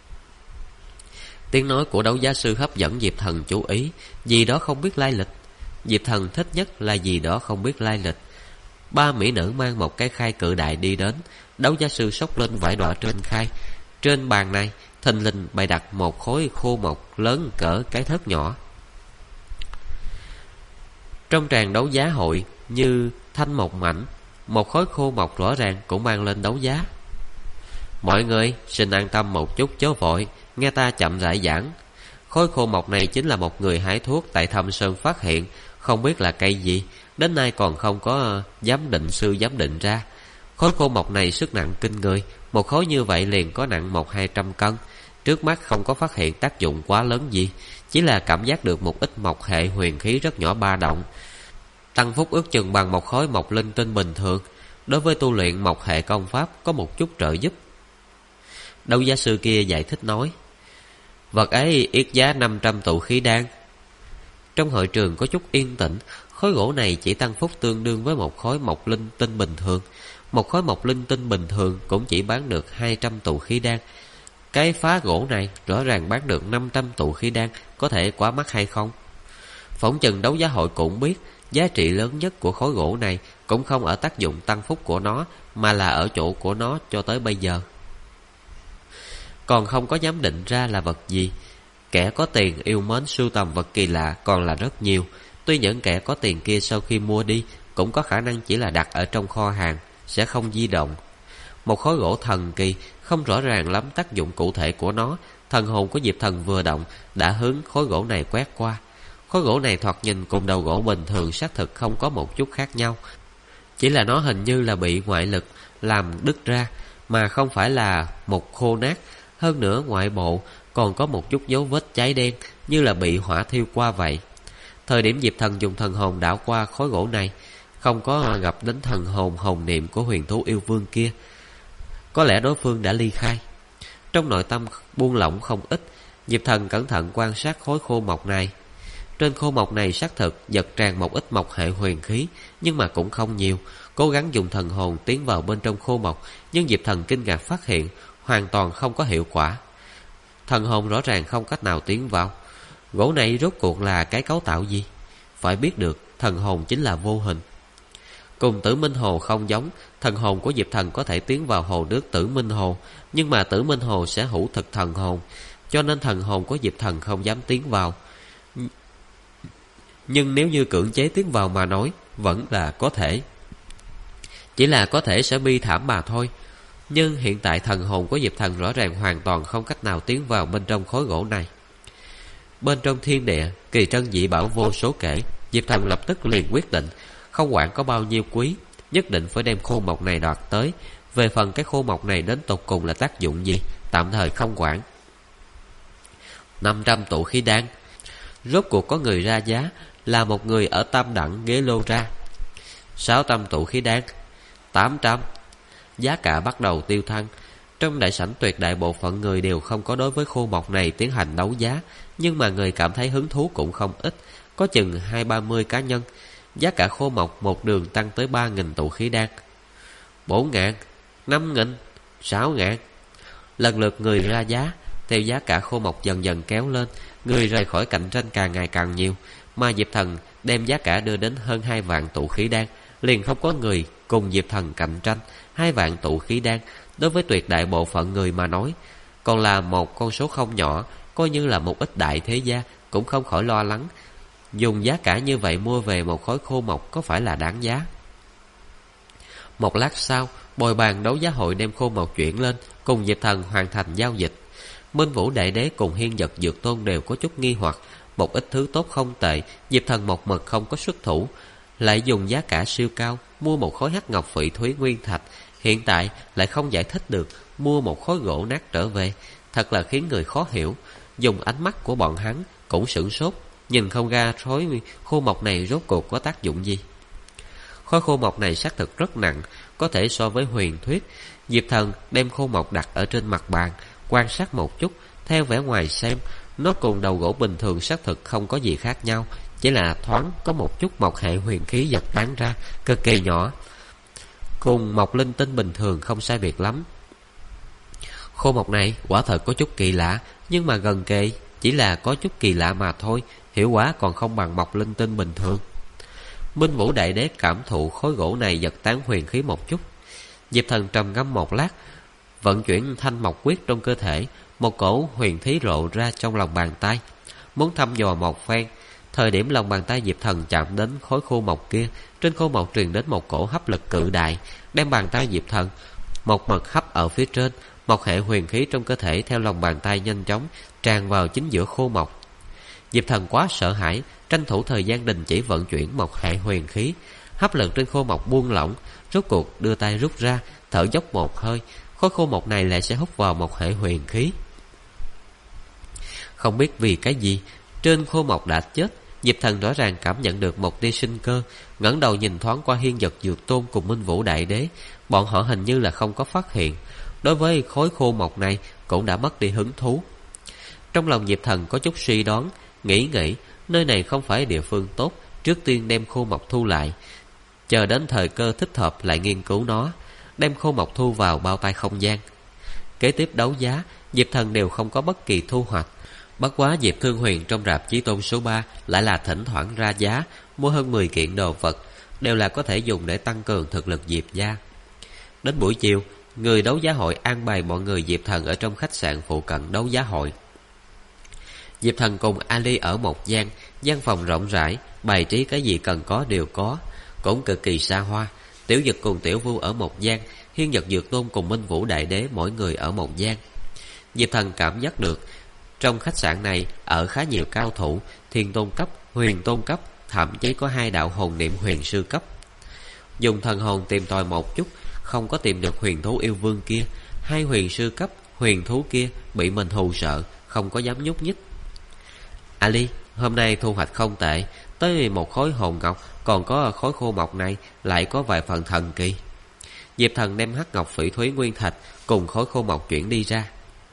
Tiếng nói của đấu giá sư hấp dẫn Diệp Thần chú ý. Gì đó không biết lai lịch. Diệp Thần thích nhất là gì đó không biết lai lịch. 3 mỹ nữ mang một cái khay cự đại đi đến. Đấu giá sư xốc lên vải đọa trên khay. Trên bàn này thình lình bày đặt một khối khô mộc lớn cỡ cái thớt nhỏ. Trong tràng đấu giá hội như thanh một mảnh, một khối khô mộc rõ ràng cũng mang lên đấu giá. Mọi người xin an tâm một chút chớ vội, nghe ta chậm rãi giảng. Khối khô mộc này chính là một người hái thuốc tại Thâm Sơn phát hiện, không biết là cây gì, đến nay còn không có giám định sư giám định ra. Khối khô mộc này sức nặng kinh người, một khối như vậy liền có nặng 100-200 cân. Trước mắt không có phát hiện tác dụng quá lớn gì, chỉ là cảm giác được một ít mộc hệ huyền khí rất nhỏ ba động. Tăng phúc ước chừng bằng một khối mộc linh tinh bình thường, đối với tu luyện mộc hệ công pháp có một chút trợ giúp. Đấu giá sư kia giải thích nói, vật ấy yết giá 500 tụ khí đan. Trong hội trường có chút yên tĩnh. Khối gỗ này chỉ tăng phúc tương đương với một khối mộc linh tinh bình thường. Một khối mộc linh tinh bình thường cũng chỉ bán được 200 tụ khí đan. Cái phá gỗ này rõ ràng bán được 500 tụ khí đan, có thể quá mắc hay không? Phỏng chừng đấu giá hội cũng biết, giá trị lớn nhất của khối gỗ này cũng không ở tác dụng tăng phúc của nó, mà là ở chỗ của nó cho tới bây giờ. Còn không có dám định ra là vật gì. Kẻ có tiền yêu mến sưu tầm vật kỳ lạ còn là rất nhiều. Tuy những kẻ có tiền kia sau khi mua đi cũng có khả năng chỉ là đặt ở trong kho hàng, sẽ không di động. Một khối gỗ thần kỳ, không rõ ràng lắm tác dụng cụ thể của nó. Thần hồn của Diệp Thần vừa động đã hướng khối gỗ này quét qua. Khối gỗ này thoạt nhìn cùng đầu gỗ bình thường xác thực không có một chút khác nhau, chỉ là nó hình như là bị ngoại lực làm đứt ra, mà không phải là một khô nát. Hơn nữa ngoại bộ còn có một chút dấu vết cháy đen, như là bị hỏa thiêu qua vậy. Thời điểm Diệp Thần dùng thần hồn đảo qua khối gỗ này, không có gặp đến thần hồn hồn niệm của huyền thú yêu vương kia. Có lẽ đối phương đã ly khai. Trong nội tâm buông lỏng không ít, Diệp Thần cẩn thận quan sát khối khô mộc này. Trên khô mộc này xác thực giật tràn một ít mộc hệ huyền khí, nhưng mà cũng không nhiều. Cố gắng dùng thần hồn tiến vào bên trong khô mộc, nhưng Diệp Thần kinh ngạc phát hiện hoàn toàn không có hiệu quả. Thần hồn rõ ràng không cách nào tiến vào. Gỗ này rốt cuộc là cái cấu tạo gì? Phải biết được thần hồn chính là vô hình. Cùng Tử Minh Hồ không giống, thần hồn của Diệp Thần có thể tiến vào hồ nước Tử Minh Hồ, nhưng mà Tử Minh Hồ sẽ hữu thực thần hồn, cho nên thần hồn của Diệp Thần không dám tiến vào. Nhưng nếu như cưỡng chế tiến vào mà nói, vẫn là có thể. Chỉ là có thể sẽ bi thảm mà thôi. Nhưng hiện tại thần hồn của Diệp Thần rõ ràng hoàn toàn không cách nào tiến vào bên trong khối gỗ này. Bên trong thiên địa, kỳ trân dị bảo vô số kể. Diệp Thần lập tức liền quyết định, không quản có bao nhiêu quý, nhất định phải đem khô mộc này đoạt tới. Về phần cái khô mộc này đến tột cùng là tác dụng gì, tạm thời không quản. 500 tụ khí đan. Rốt cuộc có người ra giá, là một người ở tam đẳng ghế lô ra. 600 tụ khí đan. 800. Giá cả bắt đầu tiêu thăng. Trong đại sảnh tuyệt đại bộ phận người đều không có đối với khô mộc này tiến hành đấu giá, nhưng mà người cảm thấy hứng thú cũng không ít, có chừng 20-30 cá nhân. Giá cả khô mộc một đường tăng tới 3.000 tụ khí đan. 4.000, 5.000, 6.000. Lần lượt người ra giá, theo giá cả khô mộc dần dần kéo lên, người rời khỏi cạnh tranh càng ngày càng nhiều, mà Diệp Thần đem giá cả đưa đến hơn 2 vạn tụ khí đan, liền không có người cùng Diệp Thần cạnh tranh. 2 vạn tụ khí đan đối với tuyệt đại bộ phận người mà nói còn là một con số không nhỏ, coi như là một ít đại thế gia cũng không khỏi lo lắng. Dùng giá cả như vậy mua về một khối khô mộc có phải là đáng giá? Một lát sau, bồi bàn đấu giá hội đem khô mộc chuyển lên, cùng Diệp Thần hoàn thành giao dịch. Minh Vũ Đại Đế cùng Hiên Vật Dược Tôn đều có chút nghi hoặc. Một ít thứ tốt không tệ, Diệp Thần một mực không có xuất thủ, lại dùng giá cả siêu cao mua một khối hắc ngọc phỉ thúy nguyên thạch, hiện tại lại không giải thích được mua một khối gỗ nát trở về, thật là khiến người khó hiểu. Dùng ánh mắt của bọn hắn cũng sửng sốt, nhìn không ra khối khô mộc này rốt cuộc có tác dụng gì. Khối khô mộc này xác thực rất nặng, có thể so với huyền thuyết. Diệp Thần đem khô mộc đặt ở trên mặt bàn, quan sát một chút. Theo vẻ ngoài xem, nó cùng đầu gỗ bình thường xác thực không có gì khác nhau, chỉ là thoáng có một chút mộc hệ huyền khí giật tán ra, cực kỳ nhỏ, cùng mộc linh tinh bình thường không sai biệt lắm. Khô mộc này quả thật có chút kỳ lạ, nhưng mà gần kề chỉ là có chút kỳ lạ mà thôi, hiệu quả còn không bằng mộc linh tinh bình thường. Minh Vũ Đại Đế cảm thụ khối gỗ này giật tán huyền khí một chút. Diệp Thần trầm ngâm một lát, vận chuyển thanh mộc quyết trong cơ thể, một cổ huyền khí rộ ra trong lòng bàn tay, muốn thăm dò một phen. Thời điểm lòng bàn tay Diệp Thần chạm đến khối khô mộc kia, trên khô mộc truyền đến một cổ hấp lực cự đại, đem bàn tay Diệp Thần một mực hấp ở phía trên. Mộc hệ huyền khí trong cơ thể theo lòng bàn tay nhanh chóng tràn vào chính giữa khô mộc. Diệp Thần quá sợ hãi, tranh thủ thời gian đình chỉ vận chuyển mộc hệ huyền khí. Hấp lực trên khô mộc buông lỏng, rốt cuộc đưa tay rút ra, thở dốc một hơi, khối khô mộc này lại sẽ hút vào mộc hệ huyền khí. Không biết vì cái gì, trên khô mộc đã chết, Diệp Thần rõ ràng cảm nhận được một tia sinh cơ, ngẩng đầu nhìn thoáng qua Hiên Vật Dược Tôn cùng Minh Vũ Đại Đế, bọn họ hình như là không có phát hiện. Đối với khối khô mộc này cũng đã mất đi hứng thú. Trong lòng Diệp Thần có chút suy đoán, nghĩ nơi này không phải địa phương tốt, trước tiên đem khô mộc thu lại, chờ đến thời cơ thích hợp lại nghiên cứu nó, đem khô mộc thu vào bao tay không gian. Kế tiếp đấu giá, Diệp Thần đều không có bất kỳ thu hoạch. Bất quá Diệp Thương Huyền trong rạp Chí Tôn số 3 lại là thỉnh thoảng ra giá, mua hơn 10 kiện đồ vật, đều là có thể dùng để tăng cường thực lực Diệp gia. Đến buổi chiều, người đấu giá hội an bài mọi người Diệp Thần ở trong khách sạn phụ cận đấu giá hội. Diệp Thần cùng Ali ở một gian, gian phòng rộng rãi, bày trí cái gì cần có đều có, cũng cực kỳ xa hoa. Tiểu Dực cùng Tiểu Vu ở một gian, Hiên Vật Dược Tôn cùng Minh Vũ Đại Đế mỗi người ở một gian. Diệp Thần cảm giác được trong khách sạn này ở khá nhiều cao thủ, thiên tôn cấp, huyền tôn cấp, thậm chí có 2 đạo hồn niệm huyền sư cấp. Dùng thần hồn tìm tòi một chút, không có tìm được huyền thú yêu vương kia. 2 huyền sư cấp huyền thú kia bị mình hù sợ, không có dám nhúc nhích. Ali, hôm nay thu hoạch không tệ, tới một khối hồn ngọc, còn có khối khô mộc này lại có vài phần thần kỳ. Diệp Thần đem hắc ngọc phỉ thúy nguyên thạch cùng khối khô mộc chuyển đi ra.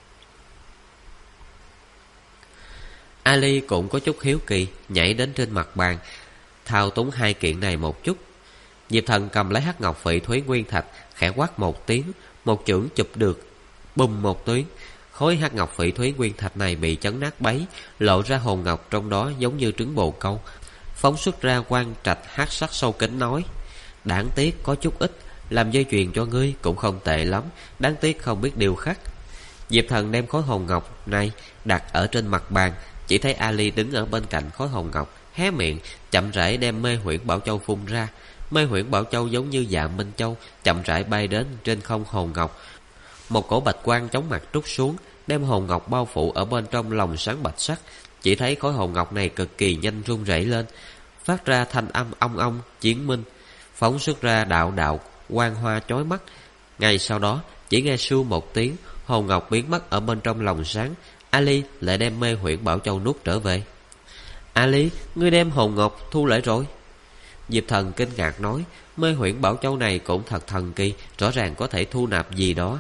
Ali cũng có chút hiếu kỳ, nhảy đến trên mặt bàn, thao túng hai kiện này một chút. Diệp Thần cầm lấy hắc ngọc phỉ thúy nguyên thạch, khẽ quát một tiếng, một chưởng chụp được, bùm một tiếng. Khối hắc ngọc phỉ thúy nguyên thạch này bị chấn nát bấy, lộ ra hồn ngọc trong đó giống như trứng bồ câu, phóng xuất ra quang trạch hắc sắc sâu kín nói: đáng tiếc có chút ít, làm dây chuyền cho ngươi cũng không tệ lắm, đáng tiếc không biết điều khắc. Diệp Thần đem khối hồn ngọc này đặt ở trên mặt bàn, chỉ thấy Ali đứng ở bên cạnh khối hồn ngọc, hé miệng chậm rãi đem mê huyễn bảo châu phun ra. Mê huyễn bảo châu giống như dạ minh châu, chậm rãi bay đến trên không hồn ngọc. Một cổ bạch quang chóng mặt trút xuống, đem hồn ngọc bao phủ ở bên trong lồng sáng bạch sắc. Chỉ thấy khối hồn ngọc này cực kỳ nhanh rung rẩy lên, phát ra thanh âm ong ong chiến minh, phóng xuất ra đạo đạo quang hoa chói mắt. Ngay sau đó, chỉ nghe sưu một tiếng, hồn ngọc biến mất ở bên trong lồng sáng. Ali lại đem mê huyễn bảo châu nuốt trở về. Ali, ngươi đem hồn ngọc thu lại rồi? Diệp Thần kinh ngạc nói, mê huyễn bảo châu này cũng thật thần kỳ, rõ ràng có thể thu nạp gì đó.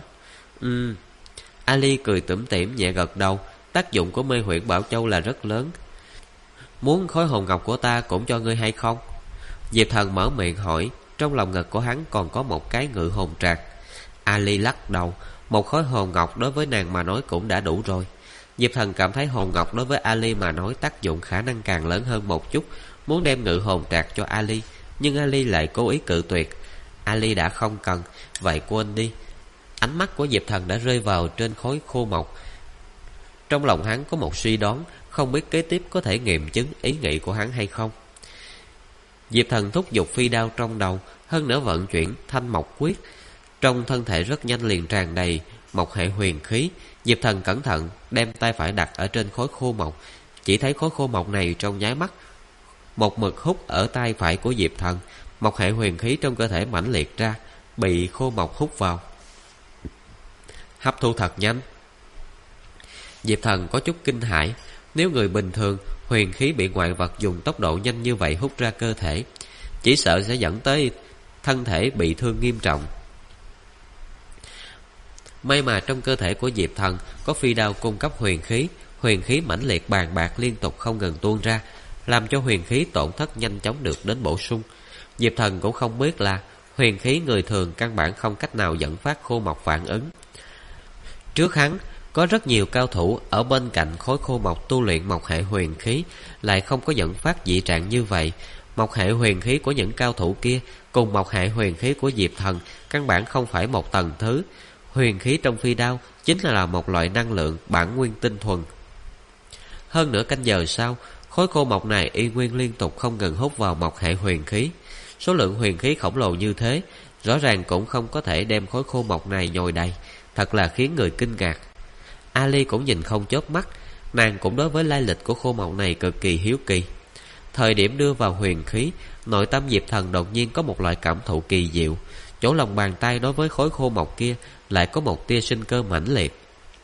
Ali cười tủm tỉm nhẹ gật đầu, tác dụng của mê huyễn bảo châu là rất lớn. Muốn khối hồn ngọc của ta cũng cho ngươi hay không? Diệp Thần mở miệng hỏi. Trong lòng ngực của hắn còn có một cái ngự hồn trạc. Ali lắc đầu, một khối hồn ngọc đối với nàng mà nói cũng đã đủ rồi. Diệp Thần cảm thấy hồn ngọc đối với Ali mà nói tác dụng khả năng càng lớn hơn một chút, muốn đem ngự hồn trạc cho Ali, nhưng Ali lại cố ý cự tuyệt. Ali đã không cần, vậy quên đi. Ánh mắt của Diệp Thần đã rơi vào trên khối khô mộc. Trong lòng hắn có một suy đoán, không biết kế tiếp có thể nghiệm chứng ý nghĩ của hắn hay không. Diệp Thần thúc giục phi đao trong đầu, hơn nữa vận chuyển thanh mộc quyết. Trong thân thể rất nhanh liền tràn đầy mộc hệ huyền khí. Diệp Thần cẩn thận đem tay phải đặt ở trên khối khô mộc. Chỉ thấy khối khô mộc này trong nháy mắt một mực hút ở tay phải của Diệp Thần. Mộc hệ huyền khí trong cơ thể mãnh liệt ra, bị khô mộc hút vào, hấp thu thật nhanh. Diệp Thần có chút kinh hãi. Nếu người bình thường huyền khí bị ngoại vật dùng tốc độ nhanh như vậy hút ra cơ thể, chỉ sợ sẽ dẫn tới thân thể bị thương nghiêm trọng. May mà trong cơ thể của Diệp Thần có phi đao cung cấp huyền khí mãnh liệt bàn bạc liên tục không ngừng tuôn ra, làm cho huyền khí tổn thất nhanh chóng được đến bổ sung. Diệp Thần cũng không biết là huyền khí người thường căn bản không cách nào dẫn phát khô mộc phản ứng. Trước hắn có rất nhiều cao thủ ở bên cạnh khối khô mộc tu luyện mộc hệ huyền khí, lại không có dẫn phát dị trạng như vậy. Mộc hệ huyền khí của những cao thủ kia cùng mộc hệ huyền khí của Diệp Thần căn bản không phải một tầng thứ. Huyền khí trong phi đao chính là một loại năng lượng bản nguyên tinh thuần. Hơn nửa canh giờ sau, khối khô mộc này y nguyên liên tục không ngừng hút vào mộc hệ huyền khí. Số lượng huyền khí khổng lồ như thế, rõ ràng cũng không có thể đem khối khô mộc này nhồi đầy, thật là khiến người kinh ngạc. Ali cũng nhìn không chớp mắt, nàng cũng đối với lai lịch của khô mộc này cực kỳ hiếu kỳ. Thời điểm đưa vào huyền khí, nội tâm Diệp Thần đột nhiên có một loại cảm thụ kỳ diệu. Chỗ lòng bàn tay đối với khối khô mộc kia lại có một tia sinh cơ mãnh liệt.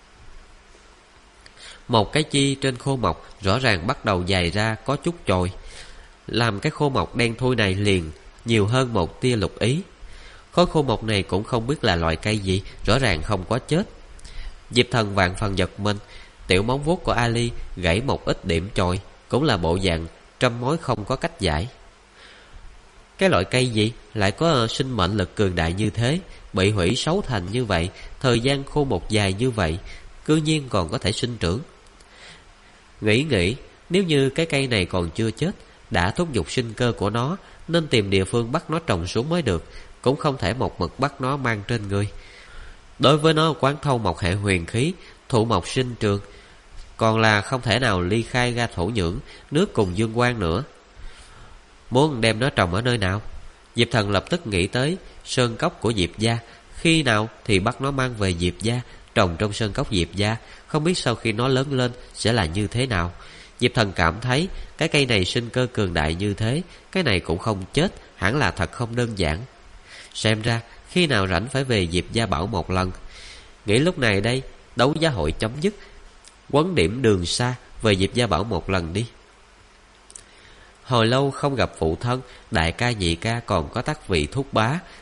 Một cái chi trên khô mộc rõ ràng bắt đầu dày ra có chút chồi, làm cái khô mộc đen thui này liền nhiều hơn một tia lục ý. Khối khô mộc này cũng không biết là loại cây gì, rõ ràng không có chết. Diệp Thần vạn phần giật mình. Tiểu móng vuốt của Ali gãy một ít điểm chồi, cũng là bộ dạng trăm mối không có cách giải. Cái loại cây gì lại có sinh mệnh lực cường đại như thế, bị hủy xấu thành như vậy, thời gian khô một dài như vậy, cư nhiên còn có thể sinh trưởng. Nghĩ nếu như cái cây này còn chưa chết, đã thúc giục sinh cơ của nó, nên tìm địa phương bắt nó trồng xuống mới được, cũng không thể một mực bắt nó mang trên người. Đối với nó quán thâu mộc hệ huyền khí, thụ mộc sinh trường, còn là không thể nào ly khai ra thổ nhưỡng, nước cùng dương quang nữa. Muốn đem nó trồng ở nơi nào? Diệp Thần lập tức nghĩ tới sơn cốc của Diệp gia. Khi nào thì bắt nó mang về Diệp gia, trồng trong sơn cốc Diệp gia, không biết sau khi nó lớn lên sẽ là như thế nào. Diệp Thần cảm thấy cái cây này sinh cơ cường đại như thế, cái này cũng không chết, hẳn là thật không đơn giản. Xem ra khi nào rảnh phải về Diệp gia bảo một lần. Nghĩ lúc này đây, đấu giá hội chấm dứt, quấn điểm đường xa, về Diệp gia bảo một lần đi. Hồi lâu không gặp phụ thân, đại ca nhị ca còn có tác vị thúc bá,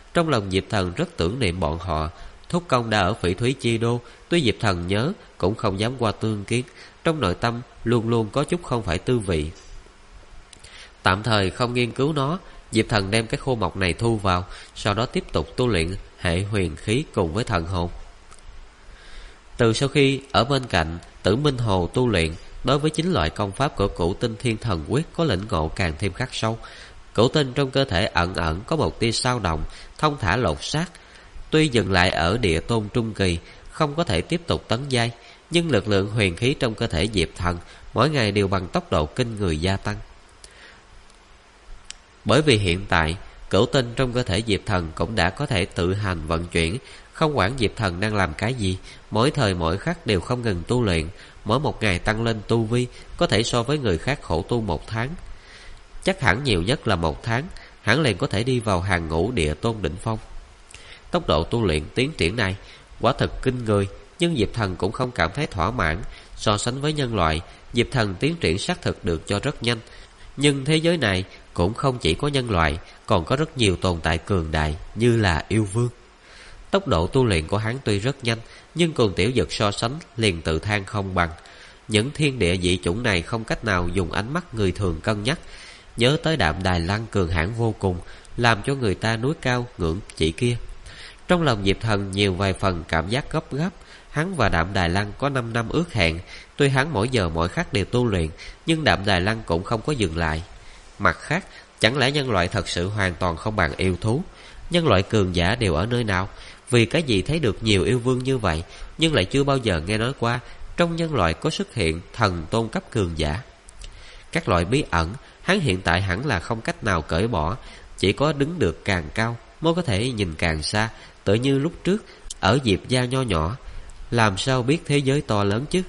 Trong lòng Diệp Thần rất tưởng niệm bọn họ. Thúc công đã ở Phỉ Thúy Chi Đô, tuy Diệp Thần nhớ cũng không dám qua tương kiến. Trong nội tâm luôn luôn có chút không phải tư vị. Tạm thời không nghiên cứu nó, Diệp Thần đem cái khô mộc này thu vào, sau đó tiếp tục tu luyện hệ huyền khí cùng với thần hồn. Từ sau khi ở bên cạnh Tử Minh Hồ tu luyện, đối với 9 loại công pháp của Cửu Tinh Thiên Thần Quyết có lĩnh ngộ càng thêm khắc sâu. Cửu tinh trong cơ thể ẩn ẩn có một tia dao động, thông thả lột xác. Tuy dừng lại ở địa tôn trung kỳ, không có thể tiếp tục tấn giai, nhưng lực lượng huyền khí trong cơ thể Diệp Thần mỗi ngày đều bằng tốc độ kinh người gia tăng. Bởi vì hiện tại cửu tinh trong cơ thể Diệp Thần cũng đã có thể tự hành vận chuyển, không quản Diệp Thần đang làm cái gì, mỗi thời mỗi khắc đều không ngừng tu luyện. Mỗi một ngày tăng lên tu vi có thể so với người khác khổ tu 1 tháng. Chắc hẳn nhiều nhất là 1 tháng, hắn liền có thể đi vào hàng ngũ địa tôn đỉnh phong. Tốc độ tu luyện tiến triển này quả thật kinh người, nhưng Diệp Thần cũng không cảm thấy thỏa mãn. So sánh với nhân loại, Diệp Thần tiến triển xác thực được cho rất nhanh. Nhưng thế giới này cũng không chỉ có nhân loại, còn có rất nhiều tồn tại cường đại như là yêu vương. Tốc độ tu luyện của hắn tuy rất nhanh, nhưng cùng Tiểu Dực so sánh liền tự than không bằng. Những thiên địa dị chủng này không cách nào dùng ánh mắt người thường cân nhắc. Nhớ tới Đạm Đài Lăng cường hãn vô cùng, làm cho người ta núi cao ngưỡng chỉ kia. Trong lòng Diệp Thần nhiều vài phần cảm giác gấp gáp. Hắn và Đạm Đài Lăng có 5 năm ước hẹn. Tuy hắn mỗi giờ mỗi khắc đều tu luyện, nhưng Đạm Đài Lăng cũng không có dừng lại. Mặt khác, chẳng lẽ nhân loại thật sự hoàn toàn không bằng yêu thú? Nhân loại cường giả đều ở nơi nào? Vì cái gì thấy được nhiều yêu vương như vậy, nhưng lại chưa bao giờ nghe nói qua trong nhân loại có xuất hiện thần tôn cấp cường giả? Các loại bí ẩn, hắn hiện tại hẳn là không cách nào cởi bỏ. Chỉ có đứng được càng cao mới có thể nhìn càng xa. Tự như lúc trước ở Diệp gia nho nhỏ, làm sao biết thế giới to lớn chứ?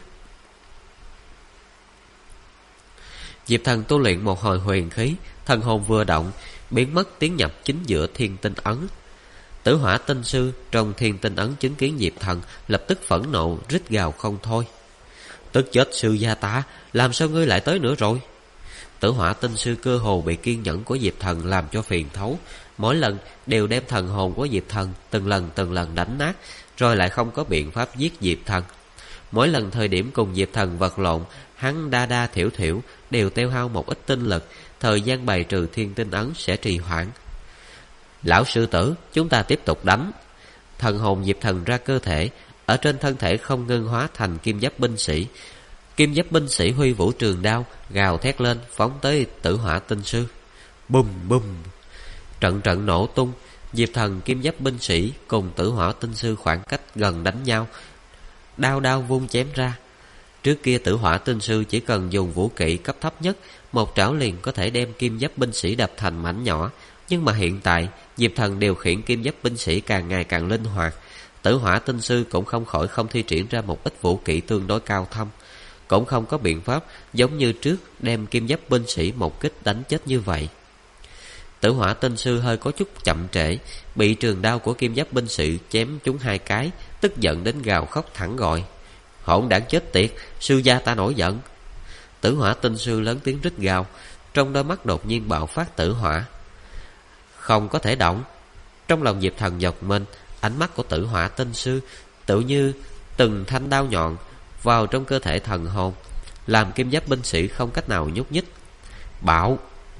Diệp Thần tu luyện một hồi huyền khí, thần hồn vừa động, biến mất tiến nhập chính giữa thiên tinh ấn. Tử Hỏa Tinh Sư trong thiên tinh ấn chứng kiến Diệp Thần, lập tức phẫn nộ rít gào không thôi. Tức chết sư gia ta, làm sao ngươi lại tới nữa rồi? Tử Hỏa Tinh Sư cơ hồ bị kiên nhẫn của Diệp Thần làm cho phiền thấu, mỗi lần đều đem thần hồn của Diệp Thần từng lần đánh nát, rồi lại không có biện pháp giết Diệp Thần. Mỗi lần thời điểm cùng Diệp Thần vật lộn, hắn đa thiểu thiểu đều tiêu hao một ít tinh lực, thời gian bài trừ thiên tinh ấn sẽ trì hoãn. Lão sư tử, chúng ta tiếp tục đánh. Thần hồn Diệp Thần ra cơ thể, ở trên thân thể không ngưng hóa thành kim giáp binh sĩ. Kim giáp binh sĩ huy vũ trường đao, gào thét lên phóng tới Tử Hỏa Tinh Sư. Bùm bùm, trận trận nổ tung. Diệp Thần kim giáp binh sĩ cùng Tử Hỏa Tinh Sư khoảng cách gần đánh nhau, đao vung chém ra. Trước kia Tử Hỏa Tinh Sư chỉ cần dùng vũ kỹ cấp thấp nhất, một trảo liền có thể đem kim giáp binh sĩ đập thành mảnh nhỏ. Nhưng mà hiện tại Diệp Thần điều khiển kim giáp binh sĩ càng ngày càng linh hoạt. Tử Hỏa Tinh Sư cũng không khỏi không thi triển ra một ít vũ kỹ tương đối cao thâm, cũng không có biện pháp giống như trước đem kim giáp binh sĩ một kích đánh chết như vậy. Tử Hỏa Tinh Sư hơi có chút chậm trễ, bị trường đao của kim giáp binh sĩ chém trúng 2 cái, tức giận đến gào khóc thẳng gọi. Hỗn đản chết tiệt, sư gia ta nổi giận. Tử Hỏa Tinh Sư lớn tiếng rít gào, trong đôi mắt đột nhiên bạo phát tử hỏa. Không có thể động. Trong lòng Diệp Thần giật mình, ánh mắt của Tử Hỏa Tinh Sư tự như từng thanh đao nhọn vào trong cơ thể thần hồn, làm kim giáp binh sĩ không cách nào nhúc nhích. Bạo!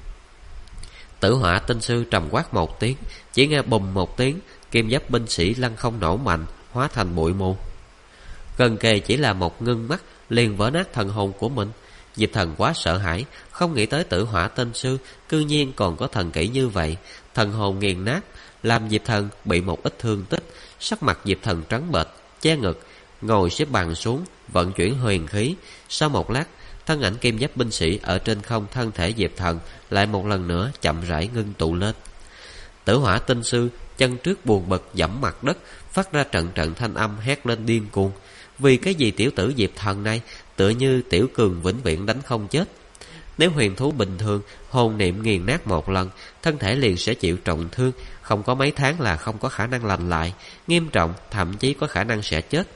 Tử Hỏa Tinh Sư trầm quát một tiếng, chỉ nghe bùm một tiếng, kim giáp binh sĩ lăn không nổ mạnh, hóa thành bụi mù. Gần kề chỉ là một ngưng mắt liền vỡ nát thần hồn của mình. Diệp Thần quá sợ hãi, không nghĩ tới Tử Hỏa Tinh Sư cư nhiên còn có thần kỹ như vậy. Thần hồn nghiền nát, làm Diệp Thần bị một ít thương tích. Sắc mặt Diệp Thần trắng bệch, che ngực, ngồi xếp bằng xuống, vận chuyển huyền khí. Sau một lát, thân ảnh kim giáp binh sĩ ở trên không thân thể Diệp Thần lại một lần nữa chậm rãi ngưng tụ lên. Tử Hỏa Tinh Sư chân trước buồn bực giẫm mặt đất, phát ra trận trận thanh âm hét lên điên cuồng. Vì cái gì tiểu tử Diệp Thần này tựa như tiểu cường vĩnh viễn đánh không chết? Nếu huyền thú bình thường hồn niệm nghiền nát một lần, thân thể liền sẽ chịu trọng thương, không có mấy tháng là không có khả năng lành lại, nghiêm trọng thậm chí có khả năng sẽ chết.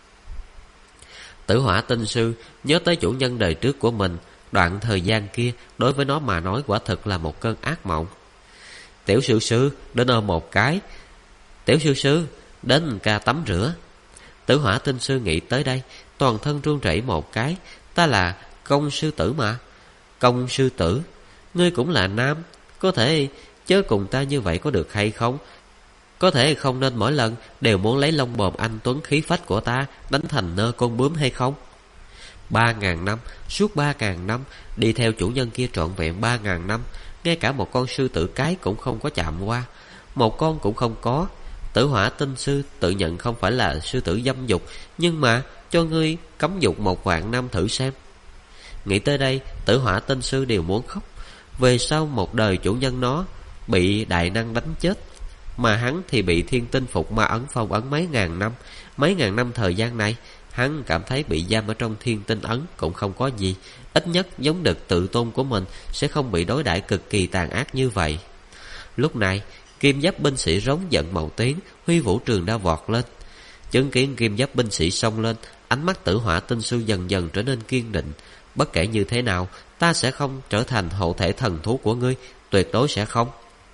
Tử Hỏa Tinh Sư nhớ tới chủ nhân đời trước của mình, đoạn thời gian kia đối với nó mà nói quả thực là một cơn ác mộng. Tiểu sư sư, đến ôm một cái. Tiểu sư sư, đến ca tắm rửa. Tử Hỏa Tinh Sư nghĩ tới đây, toàn thân run rẩy một cái. Ta là Công sư tử mà. Công sư tử, ngươi cũng là nam, có thể chớ cùng ta như vậy có được hay không? Có thể không nên mỗi lần đều muốn lấy lông bồm anh tuấn khí phách của ta đánh thành nơ con bướm hay không? 3.000 năm, suốt 3.000 năm, đi theo chủ nhân kia trọn vẹn 3.000 năm, ngay cả một con sư tử cái cũng không có chạm qua, một con cũng không có. Tử Hỏa Tinh Sư tự nhận không phải là sư tử dâm dục, nhưng mà cho ngươi cấm dục 1.000 năm thử xem. Nghĩ tới đây, Tử Hỏa Tinh Sư đều muốn khóc. Về sau một đời chủ nhân nó bị đại năng đánh chết, mà hắn thì bị thiên tinh phục ma ấn phong ấn mấy ngàn năm. Mấy ngàn năm thời gian này, hắn cảm thấy bị giam ở trong thiên tinh ấn cũng không có gì. Ít nhất giống đực tự tôn của mình sẽ không bị đối đãi cực kỳ tàn ác như vậy. Lúc này, kim giáp binh sĩ rống giận một tiếng, huy vũ trường đao vọt lên. Chứng kiến kim giáp binh sĩ xông lên, ánh mắt Tử Hỏa Tinh Sư dần dần trở nên kiên định. Bất kể như thế nào, ta sẽ không trở thành hộ thể thần thú của ngươi, tuyệt đối sẽ không.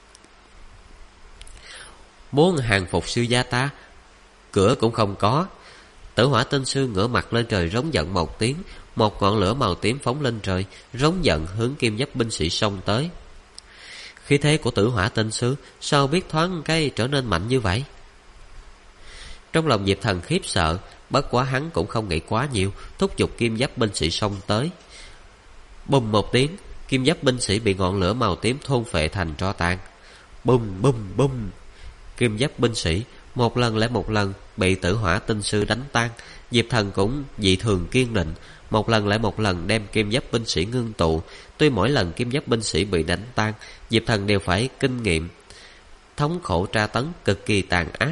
Muốn hàng phục sư gia ta, cửa cũng không có. Tử Hỏa Tinh Sư ngửa mặt lên trời rống giận một tiếng, một ngọn lửa màu tím phóng lên trời, rống giận hướng kim giáp binh sĩ xông tới. Khí thế của Tử Hỏa Tinh Sư sao biết thoáng cái trở nên mạnh như vậy? Trong lòng Diệp Thần khiếp sợ, bất quá hắn cũng không nghĩ quá nhiều, thúc giục kim giáp binh sĩ xông tới. Bùm một tiếng, kim giáp binh sĩ bị ngọn lửa màu tím thôn phệ thành tro tàn. Bùm bùm bùm, kim giáp binh sĩ một lần lại một lần bị Tử Hỏa Tinh Sư đánh tan. Diệp Thần cũng dị thường kiên định, một lần lại một lần đem kim giáp binh sĩ ngưng tụ. Tuy mỗi lần kim giáp binh sĩ bị đánh tan, Diệp Thần đều phải kinh nghiệm thống khổ tra tấn cực kỳ tàn ác,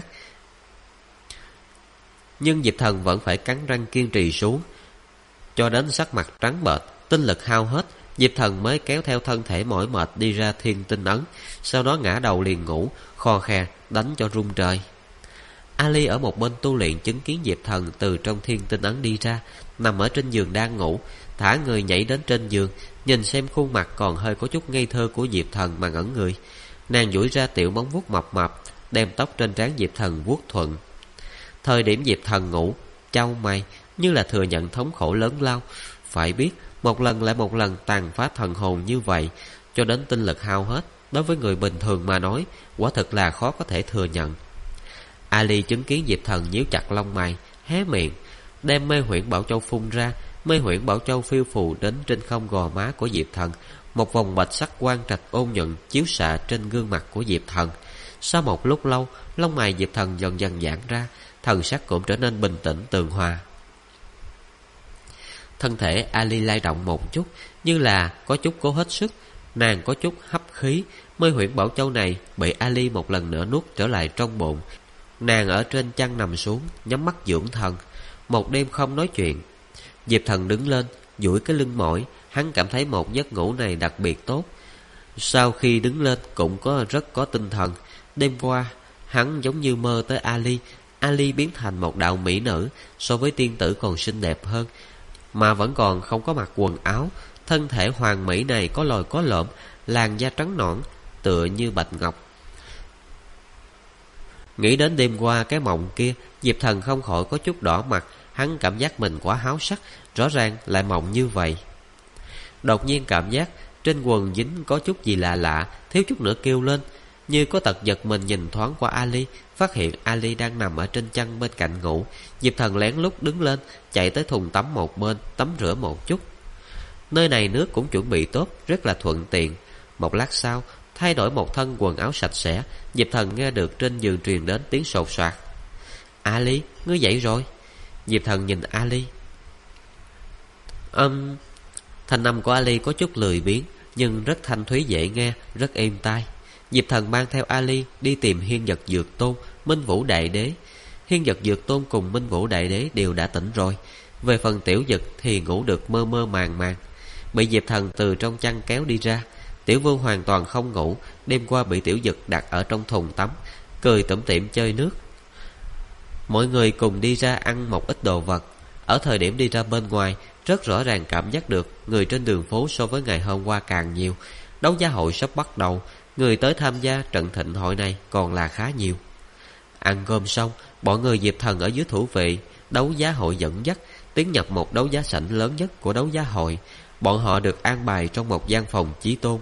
nhưng Diệp Thần vẫn phải cắn răng kiên trì xuống. Cho đến sắc mặt trắng bệch, tinh lực hao hết, Diệp Thần mới kéo theo thân thể mỏi mệt đi ra thiên tinh ấn. Sau đó ngã đầu liền ngủ, khò khè đánh cho rung trời. Ali ở một bên tu luyện chứng kiến Diệp Thần từ trong thiên tinh ấn đi ra, nằm ở trên giường đang ngủ, thả người nhảy đến trên giường, nhìn xem khuôn mặt còn hơi có chút ngây thơ của Diệp Thần mà ngẩn người. Nàng duỗi ra tiểu móng vuốt mập mập, đem tóc trên trán Diệp Thần vuốt thuận. Thời điểm Diệp Thần ngủ, chau mày như là thừa nhận thống khổ lớn lao. Phải biết, một lần lại một lần tàn phá thần hồn như vậy, cho đến tinh lực hao hết, đối với người bình thường mà nói, quả thực là khó có thể thừa nhận. Ali chứng kiến Diệp Thần nhíu chặt lông mày, hé miệng, đem mê huyễn bảo châu phun ra. Mê huyễn bảo châu phiêu phù đến trên không gò má của Diệp Thần, một vòng bạch sắc quang trạch ôn nhuận chiếu xạ trên gương mặt của Diệp Thần. Sau một lúc lâu, lông mày Diệp Thần dần dần giãn ra, thần sắc cũng trở nên bình tĩnh tường hòa. Thân thể Ali lay động một chút, như là có chút cố hết sức. Nàng có chút hấp khí. Mê huyễn bảo châu này bị Ali một lần nữa nuốt trở lại trong bụng. Nàng ở trên chăn nằm xuống, nhắm mắt dưỡng thần. Một đêm không nói chuyện. Diệp Thần đứng lên, duỗi cái lưng mỏi. Hắn cảm thấy một giấc ngủ này đặc biệt tốt. Sau khi đứng lên cũng rất có tinh thần. Đêm qua hắn giống như mơ tới Ali. Ali biến thành một đạo mỹ nữ, so với tiên tử còn xinh đẹp hơn, mà vẫn còn không có mặc quần áo. Thân thể hoàn mỹ này có lồi có lõm, làn da trắng nõn tựa như bạch ngọc. Nghĩ đến đêm qua cái mộng kia, Diệp Thần không khỏi có chút đỏ mặt. Hắn cảm giác mình quá háo sắc, rõ ràng lại mộng như vậy. Đột nhiên cảm giác trên quần dính có chút gì lạ lạ, thiếu chút nữa kêu lên. Như có tật giật mình nhìn thoáng qua Ali, phát hiện Ali đang nằm ở trên chăn bên cạnh ngủ. Diệp Thần lén lút đứng lên, chạy tới thùng tắm một bên, tắm rửa một chút. Nơi này nước cũng chuẩn bị tốt, rất là thuận tiện. Một lát sau, thay đổi một thân quần áo sạch sẽ, Diệp Thần nghe được trên giường truyền đến tiếng sột soạt. Ali, ngươi dậy rồi? Diệp Thần nhìn Ali. Thanh âm của Ali có chút lười biếng, nhưng rất thanh thúy dễ nghe, rất êm tai. Diệp Thần mang theo Ali đi tìm Hiên Vật Dược Tôn, Minh Vũ Đại Đế. Hiên Vật Dược Tôn cùng Minh Vũ Đại Đế đều đã tỉnh rồi. Về phần Tiểu Dực thì ngủ được mơ mơ màng màng, bị Diệp Thần từ trong chăn kéo đi ra. Tiểu Vương hoàn toàn không ngủ, đêm qua bị Tiểu Dực đặt ở trong thùng tắm, cười tủm tỉm chơi nước. Mọi người cùng đi ra ăn một ít đồ vật. Ở thời điểm đi ra bên ngoài, rất rõ ràng cảm giác được người trên đường phố so với ngày hôm qua càng nhiều. Đấu giá hội sắp bắt đầu, người tới tham gia trận thịnh hội này còn là khá nhiều. Ăn cơm xong, bọn người Diệp Thần ở dưới thủ vệ đấu giá hội dẫn dắt tiến nhập một đấu giá sảnh lớn nhất của đấu giá hội. Bọn họ được an bài trong một gian phòng chí tôn.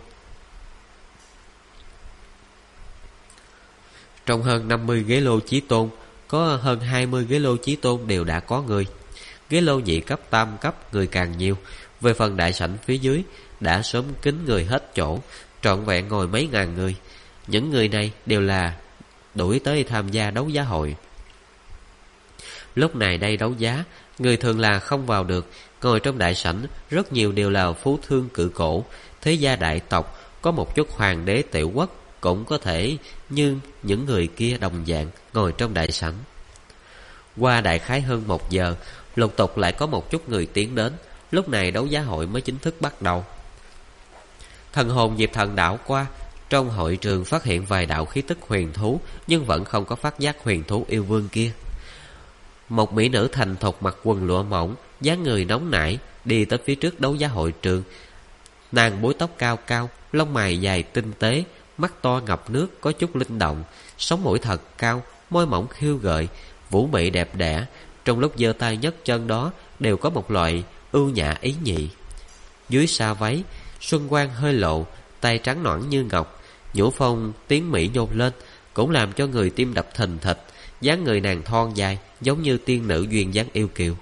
Trong hơn 50 ghế lô chí tôn, có hơn 20 ghế lô chí tôn đều đã có người. Ghế lô nhị cấp, tam cấp người càng nhiều. Về phần đại sảnh phía dưới đã sớm kín người hết chỗ, trọn vẹn ngồi mấy ngàn người. Những người này đều là đuổi tới tham gia đấu giá hội. Lúc này đây đấu giá, người thường là không vào được. Ngồi trong đại sảnh rất nhiều đều là phú thương cự cổ, thế gia đại tộc, có một chút hoàng đế tiểu quốc cũng có thể như những người kia đồng dạng ngồi trong đại sảnh. Qua đại khái hơn 1 giờ, lục tục lại có một chút người tiến đến. Lúc này đấu giá hội mới chính thức bắt đầu. Thần hồn Diệp Thần đảo qua, trong hội trường phát hiện vài đạo khí tức huyền thú, nhưng vẫn không có phát giác huyền thú yêu vương kia. Một mỹ nữ thành thục mặc quần lụa mỏng, dáng người nóng nảy, đi tới phía trước đấu giá hội trường. Nàng búi tóc cao cao, lông mày dài tinh tế, mắt to ngập nước có chút linh động, sống mũi thật cao, môi mỏng khiêu gợi, vũ mị đẹp đẽ. Trong lúc giơ tay nhấc chân đó đều có một loại ưu nhã ý nhị. Dưới sa váy, xuân quang hơi lộ, tay trắng nõn như ngọc, nhũ phong tiếng mỹ nhô lên, cũng làm cho người tim đập thình thịch. Dáng người nàng thon dài, giống như tiên nữ duyên dáng yêu kiều.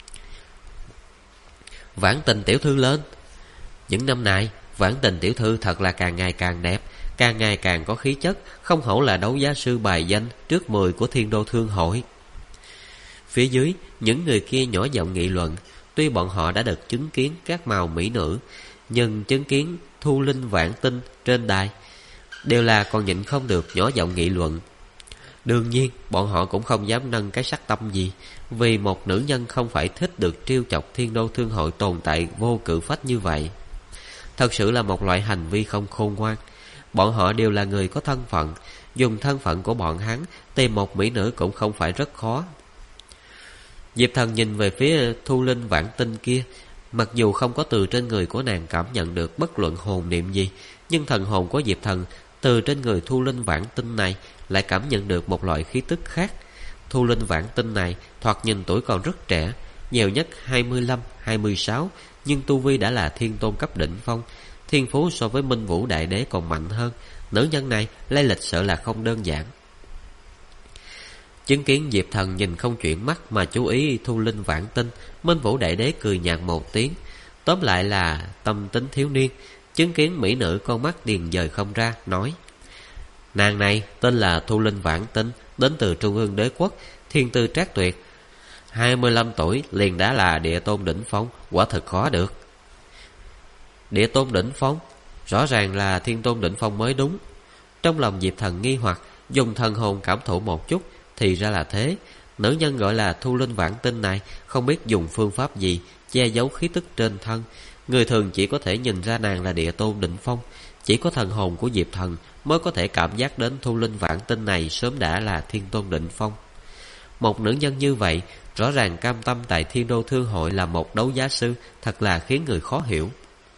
Vãn Tình tiểu thư lên. Những năm nay, Vãn Tình tiểu thư thật là càng ngày càng đẹp, càng ngày càng có khí chất, không hổ là đấu giá sư bài danh trước 10 của Thiên Đô Thương Hội. Phía dưới, những người kia nhỏ giọng nghị luận. Tuy bọn họ đã được chứng kiến các màu mỹ nữ, nhưng chứng kiến Thu Linh Vãn Tinh trên đài đều là còn nhịn không được nhỏ giọng nghị luận. Đương nhiên, bọn họ cũng không dám nâng cái sắc tâm gì, vì một nữ nhân không phải thích được trêu chọc Thiên Đô Thương Hội tồn tại vô cự phách như vậy. Thật sự là một loại hành vi không khôn ngoan. Bọn họ đều là người có thân phận, dùng thân phận của bọn hắn tìm một mỹ nữ cũng không phải rất khó. Diệp Thần nhìn về phía Thu Linh Vãn Tinh kia, mặc dù không có từ trên người của nàng cảm nhận được bất luận hồn niệm gì, nhưng thần hồn của Diệp Thần từ trên người Thu Linh Vãn Tinh này lại cảm nhận được một loại khí tức khác. Thu Linh Vãn Tinh này thoạt nhìn tuổi còn rất trẻ, nhiều nhất 25, 26, nhưng tu vi đã là thiên tôn cấp đỉnh phong, thiên phú so với Minh Vũ Đại Đế còn mạnh hơn. Nữ nhân này lai lịch sợ là không đơn giản. Chứng kiến Diệp Thần nhìn không chuyển mắt mà chú ý Thu Linh Vãn Tinh, Minh Vũ Đại Đế cười nhạt một tiếng. Tóm lại là tâm tính thiếu niên. Chứng kiến mỹ nữ con mắt điền dời không ra, nói: nàng này tên là Thu Linh Vãn Tinh, đến từ Trung ương Đế quốc, thiên tư trác tuyệt, 25 tuổi liền đã là địa tôn đỉnh phong, quả thật khó được. Địa tôn đỉnh phong? Rõ ràng là thiên tôn đỉnh phong mới đúng. Trong lòng Diệp Thần nghi hoặc, dùng thần hồn cảm thụ một chút, thì ra là thế. Nữ nhân gọi là Thu Linh Vãn Tinh này không biết dùng phương pháp gì che giấu khí tức trên thân. Người thường chỉ có thể nhìn ra nàng là địa tôn đỉnh phong. Chỉ có thần hồn của Diệp Thần mới có thể cảm giác đến Thu Linh Vãn Tinh này sớm đã là thiên tôn đỉnh phong. Một nữ nhân như vậy rõ ràng cam tâm tại Thiên Đô Thương Hội là một đấu giá sư, thật là khiến người khó hiểu.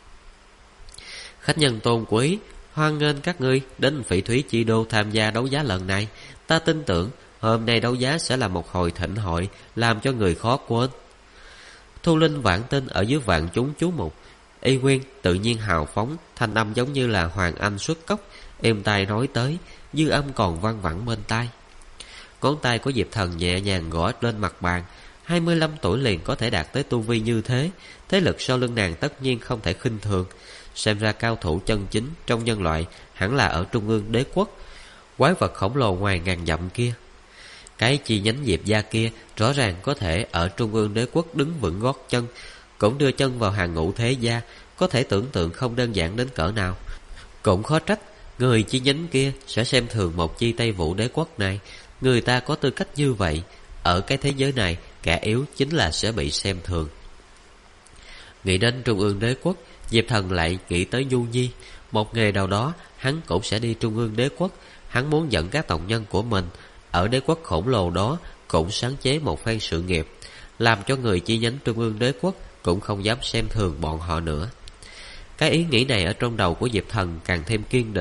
Khách nhân tôn quý, hoan nghênh các ngươi đến Phỉ Thúy Chi Đô tham gia đấu giá lần này. Ta tin tưởng hôm nay đấu giá sẽ là một hồi thịnh hội, làm cho người khó quên. Thu Linh Vãn Tinh ở dưới vạn chúng chú mục, y nguyên tự nhiên hào phóng, thanh âm giống như là hoàng anh xuất cốc, êm tai nói tới, dư âm còn văng vẳng bên tai. Ngón tay của Diệp Thần nhẹ nhàng gõ lên mặt bàn. 25 tuổi liền có thể đạt tới tu vi như thế, thế lực sau lưng nàng tất nhiên không thể khinh thường. Xem ra cao thủ chân chính trong nhân loại hẳn là ở Trung ương Đế quốc. Quái vật khổng lồ ngoài ngàn dặm kia, cái chi nhánh Diệp gia kia rõ ràng có thể ở Trung ương Đế quốc đứng vững gót chân, cũng đưa chân vào hàng ngũ thế gia, có thể tưởng tượng không đơn giản đến cỡ nào. Cũng khó trách người chi nhánh kia sẽ xem thường một chi Tây Vũ Đế quốc này. Người ta có tư cách như vậy, ở cái thế giới này kẻ yếu chính là sẽ bị xem thường. Nghĩ đến Trung ương Đế quốc, Diệp Thần lại nghĩ tới Nhu Nhi. Một ngày nào đó hắn cũng sẽ đi Trung ương Đế quốc. Hắn muốn dẫn các tộc nhân của mình ở đế quốc khổng lồ đó cũng sáng chế một phen sự nghiệp, làm cho người chi nhánh Trung ương Đế quốc cũng không dám xem thường bọn họ nữa. Cái ý nghĩ này ở trong đầu của Diệp Thần càng thêm kiên định.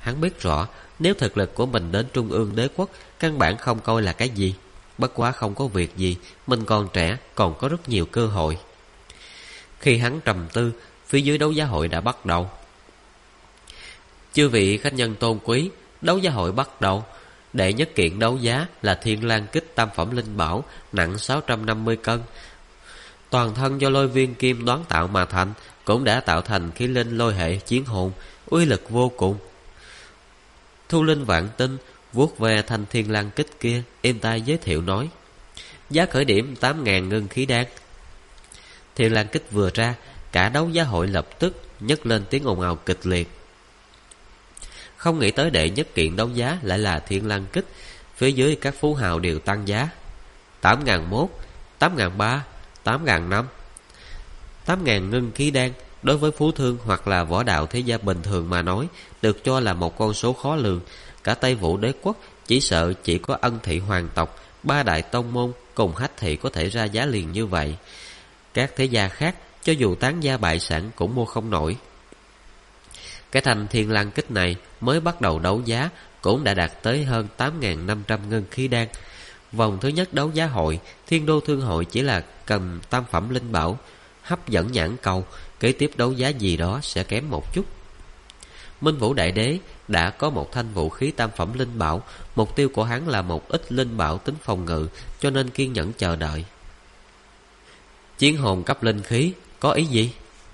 Hắn biết rõ nếu thực lực của mình đến Trung ương đế quốc căn bản không coi là cái gì. Bất quá không có việc gì, mình còn trẻ, còn có rất nhiều cơ hội. Khi hắn trầm tư, phía dưới đấu giá hội đã bắt đầu. Chư vị khách nhân tôn quý, đấu giá hội bắt đầu. Đệ nhất kiện đấu giá là Thiên Lang Kích tam phẩm linh bảo, nặng 650 cân. Toàn thân do lôi viên kim đoán tạo mà thành, cũng đã tạo thành khí linh lôi hệ chiến hồn, uy lực vô cùng. Thu Linh Vạn Tinh vuốt ve thanh Thiên Lang Kích kia, êm tai giới thiệu nói: giá khởi điểm 8.000 ngân khí đan. Thiên Lang Kích vừa ra, cả đấu giá hội lập tức nhấc lên tiếng ồn ào kịch liệt. Không nghĩ tới đệ nhất kiện đấu giá lại là Thiên Lang Kích. Phía dưới các phú hào đều tăng giá: 8.001, 8.003, 8.005. 8.000 ngân khí đan đối với phú thương hoặc là võ đạo thế gia bình thường mà nói, được cho là một con số khó lường. Cả Tây Vũ đế quốc chỉ sợ chỉ có Ân thị hoàng tộc, ba đại tông môn cùng Hách thị có thể ra giá liền như vậy. Các thế gia khác cho dù tán gia bại sản cũng mua không nổi. Cái thanh Thiên Lang Kích này mới bắt đầu đấu giá cũng đã đạt tới hơn 8.500 ngân khí đan. Vòng thứ nhất đấu giá hội, Thiên Đô Thương hội chỉ là cầm tam phẩm linh bảo hấp dẫn nhãn cầu, kế tiếp đấu giá gì đó sẽ kém một chút. Minh Vũ Đại Đế đã có một thanh vũ khí tam phẩm linh bảo, mục tiêu của hắn là một ít linh bảo tính phòng ngự, cho nên kiên nhẫn chờ đợi. Chiến hồn cấp linh khí có ý gì?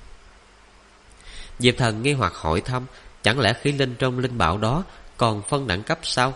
Diệp Thần nghi hoặc hỏi thăm, chẳng lẽ khí linh trong linh bảo đó còn phân đẳng cấp sao?